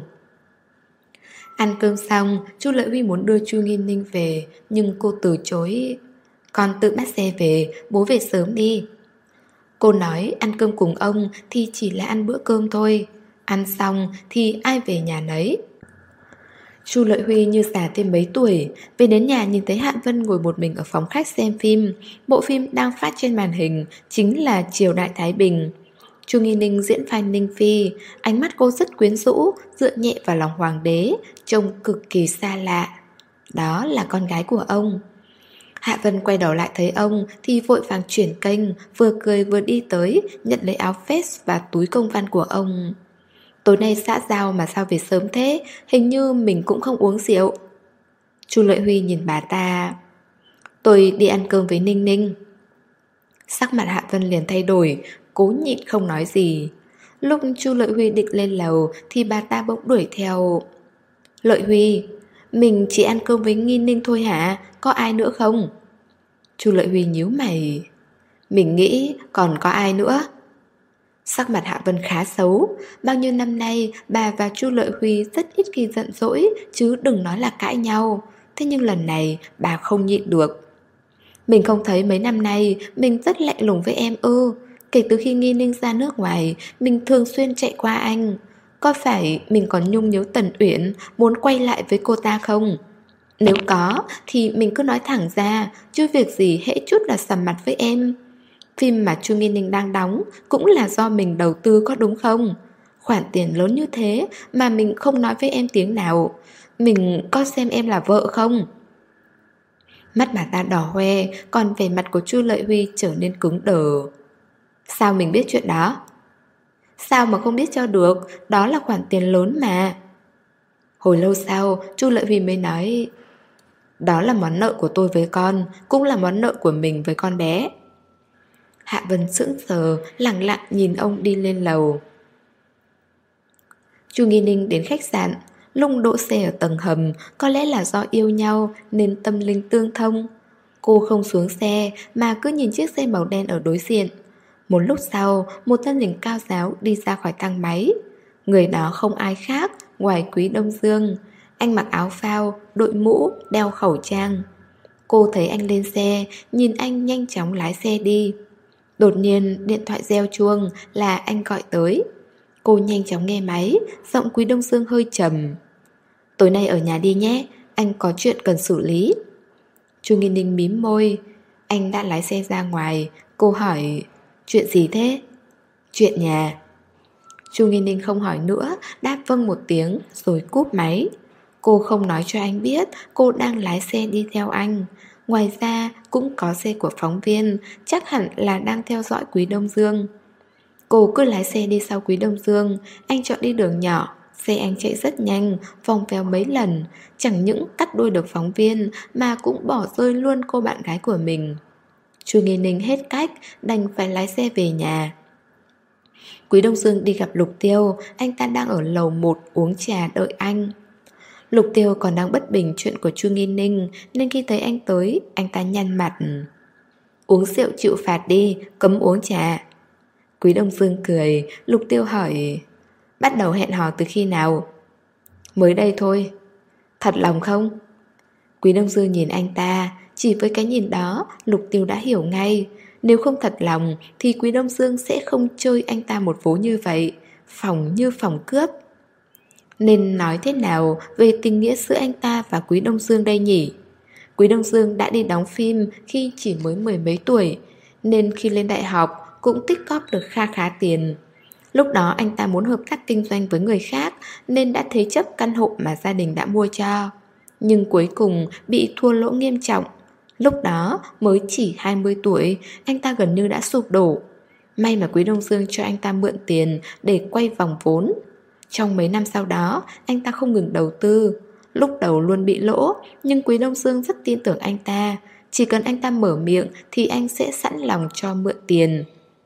Ăn cơm xong, Chu Lợi Huy muốn đưa Chu Nghi Ninh về, nhưng cô từ chối. Con tự bắt xe về, bố về sớm đi. Cô nói ăn cơm cùng ông thì chỉ là ăn bữa cơm thôi. Ăn xong thì ai về nhà nấy. Chu Lợi Huy như già thêm mấy tuổi. Về đến nhà nhìn thấy Hạ Vân ngồi một mình ở phòng khách xem phim. Bộ phim đang phát trên màn hình chính là Triều Đại Thái Bình. Chu Nghi Ninh diễn vai Ninh Phi. Ánh mắt cô rất quyến rũ, dựa nhẹ vào lòng hoàng đế, trông cực kỳ xa lạ. Đó là con gái của ông. Hạ Vân quay đầu lại thấy ông thì vội vàng chuyển kênh, vừa cười vừa đi tới, nhận lấy áo vest và túi công văn của ông. Tối nay xã giao mà sao về sớm thế, hình như mình cũng không uống rượu. Chu Lợi Huy nhìn bà ta. Tôi đi ăn cơm với Ninh Ninh. Sắc mặt Hạ Vân liền thay đổi, cố nhịn không nói gì. Lúc Chu Lợi Huy định lên lầu thì bà ta bỗng đuổi theo. Lợi Huy, mình chỉ ăn cơm với Nghi Ninh thôi hả? Có ai nữa không? Chu Lợi Huy nhíu mày. Mình nghĩ còn có ai nữa? Sắc mặt Hạ Vân khá xấu. Bao nhiêu năm nay bà và Chu Lợi Huy rất ít khi giận dỗi, chứ đừng nói là cãi nhau. Thế nhưng lần này bà không nhịn được. Mình không thấy mấy năm nay mình rất lạnh lùng với em ư. Kể từ khi Nghi Ninh ra nước ngoài, mình thường xuyên chạy qua anh. Có phải mình còn nhung nhớ Tần Uyển, muốn quay lại với cô ta không? Nếu có thì mình cứ nói thẳng ra, chứ việc gì hễ chút là sầm mặt với em. Phim mà Chu Nghi Ninh đang đóng cũng là do mình đầu tư có đúng không? Khoản tiền lớn như thế mà mình không nói với em tiếng nào. Mình có xem em là vợ không? Mắt bà ta đỏ hoe, còn vẻ mặt của Chu Lợi Huy trở nên cứng đờ. Sao mình biết chuyện đó? Sao mà không biết cho được, đó là khoản tiền lớn mà. Hồi lâu sau, Chu Lợi Huy mới nói, đó là món nợ của tôi với con, cũng là món nợ của mình với con bé. Hạ Vân sững sờ, lặng lặng nhìn ông đi lên lầu. Chu Nghi Ninh đến khách sạn, lúc đỗ xe ở tầng hầm, có lẽ là do yêu nhau nên tâm linh tương thông. Cô không xuống xe mà cứ nhìn chiếc xe màu đen ở đối diện. Một lúc sau, một thân hình cao giáo đi ra khỏi thang máy. Người đó không ai khác ngoài Quý Đông Dương. Anh mặc áo phao, đội mũ, đeo khẩu trang. Cô thấy anh lên xe, nhìn anh nhanh chóng lái xe đi. Đột nhiên điện thoại reo chuông là anh gọi tới. Cô nhanh chóng nghe máy, giọng Quý Đông Dương hơi trầm. Tối nay ở nhà đi nhé, anh có chuyện cần xử lý. Chu Nghi Ninh mím môi. Anh đã lái xe ra ngoài. Cô hỏi, chuyện gì thế? Chuyện nhà. Chu Nghi Ninh không hỏi nữa, đáp vâng một tiếng rồi cúp máy. Cô không nói cho anh biết cô đang lái xe đi theo anh. Ngoài ra cũng có xe của phóng viên, chắc hẳn là đang theo dõi Quý Đông Dương. Cô cứ lái xe đi sau Quý Đông Dương. Anh chọn đi đường nhỏ, xe anh chạy rất nhanh, vòng vèo mấy lần. Chẳng những cắt đuôi được phóng viên mà cũng bỏ rơi luôn cô bạn gái của mình. Chu Nghi Ninh hết cách, đành phải lái xe về nhà. Quý Đông Dương đi gặp Lục Tiêu, anh ta đang ở lầu một uống trà đợi anh. Lục Tiêu còn đang bất bình chuyện của Chu Nghi Ninh, nên khi thấy anh tới, anh ta nhăn mặt. Uống rượu chịu phạt đi, cấm uống trà. Quý Đông Dương cười. Lục Tiêu hỏi, bắt đầu hẹn hò từ khi nào? Mới đây thôi. Thật lòng không? Quý Đông Dương nhìn anh ta, chỉ với cái nhìn đó Lục Tiêu đã hiểu ngay. Nếu không thật lòng thì Quý Đông Dương sẽ không chơi anh ta một vố như vậy, phỏng như phỏng cướp. Nên nói thế nào về tình nghĩa giữa anh ta và Quý Đông Dương đây nhỉ? Quý Đông Dương đã đi đóng phim khi chỉ mới mười mấy tuổi, nên khi lên đại học cũng tích góp được kha khá tiền. Lúc đó anh ta muốn hợp tác kinh doanh với người khác nên đã thế chấp căn hộ mà gia đình đã mua cho. Nhưng cuối cùng bị thua lỗ nghiêm trọng. Lúc đó mới chỉ hai mươi tuổi, anh ta gần như đã sụp đổ. May mà Quý Đông Dương cho anh ta mượn tiền để quay vòng vốn. Trong mấy năm sau đó, anh ta không ngừng đầu tư. Lúc đầu luôn bị lỗ, nhưng Quý Đông Dương rất tin tưởng anh ta. Chỉ cần anh ta mở miệng thì anh sẽ sẵn lòng cho mượn tiền.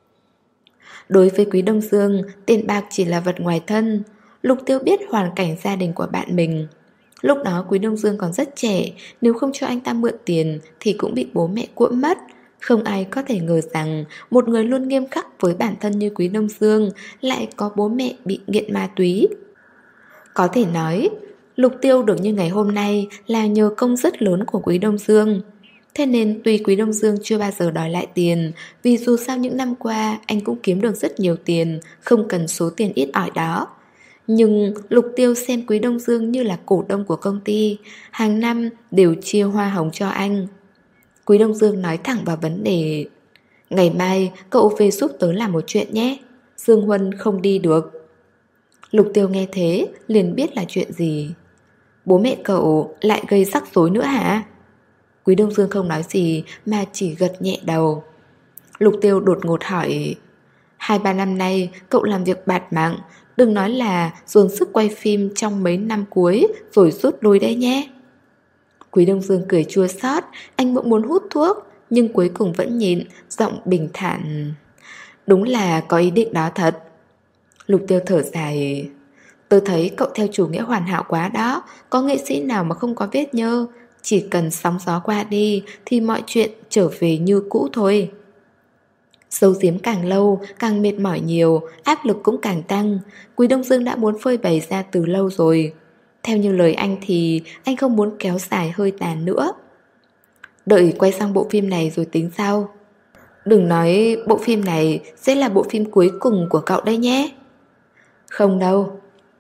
Đối với Quý Đông Dương, tiền bạc chỉ là vật ngoài thân. Lục Tiêu biết hoàn cảnh gia đình của bạn mình. Lúc đó Quý Đông Dương còn rất trẻ, nếu không cho anh ta mượn tiền thì cũng bị bố mẹ cuỗm mất. Không ai có thể ngờ rằng một người luôn nghiêm khắc với bản thân như Quý Đông Dương lại có bố mẹ bị nghiện ma túy. Có thể nói, Lục Tiêu được như ngày hôm nay là nhờ công rất lớn của Quý Đông Dương. Thế nên tuy Quý Đông Dương chưa bao giờ đòi lại tiền, vì dù sao những năm qua anh cũng kiếm được rất nhiều tiền, không cần số tiền ít ỏi đó. Nhưng Lục Tiêu xem Quý Đông Dương như là cổ đông của công ty, hàng năm đều chia hoa hồng cho anh. Quý Đông Dương nói thẳng vào vấn đề: ngày mai cậu về giúp tớ làm một chuyện nhé, Dương Huân không đi được. Lục Tiêu nghe thế liền biết là chuyện gì. Bố mẹ cậu lại gây rắc rối nữa hả? Quý Đông Dương không nói gì mà chỉ gật nhẹ đầu. Lục Tiêu đột ngột hỏi: Hai ba năm nay cậu làm việc bạt mạng, đừng nói là dồn sức quay phim trong mấy năm cuối rồi rút lui đấy nhé. Quý Đông Dương cười chua xót, anh cũng muốn hút thuốc nhưng cuối cùng vẫn nhịn, giọng bình thản: Đúng là có ý định đó thật. Lục Tiêu thở dài: Tôi thấy cậu theo chủ nghĩa hoàn hảo quá đó, có nghệ sĩ nào mà không có vết nhơ. Chỉ cần sóng gió qua đi thì mọi chuyện trở về như cũ thôi. Giấu giếm càng lâu, càng mệt mỏi nhiều, áp lực cũng càng tăng. Quý Đông Dương đã muốn phơi bày ra từ lâu rồi. Theo như lời anh thì anh không muốn kéo dài hơi tàn nữa. Đợi quay xong bộ phim này rồi tính sau. Đừng nói bộ phim này sẽ là bộ phim cuối cùng của cậu đây nhé. Không đâu.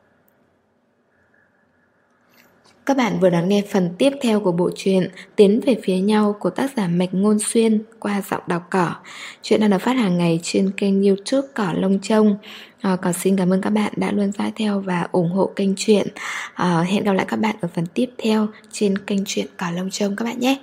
Các bạn vừa đón nghe phần tiếp theo của bộ truyện Tiến về phía nhau của tác giả Mạch Ngôn Xuyên qua giọng đọc Cỏ. Chuyện đang được phát hàng ngày trên kênh YouTube Cỏ Lông Trông. À, còn xin cảm ơn các bạn đã luôn dõi theo và ủng hộ kênh truyện. À, hẹn gặp lại các bạn ở phần tiếp theo trên kênh truyện Cỏ Lông Trông các bạn nhé.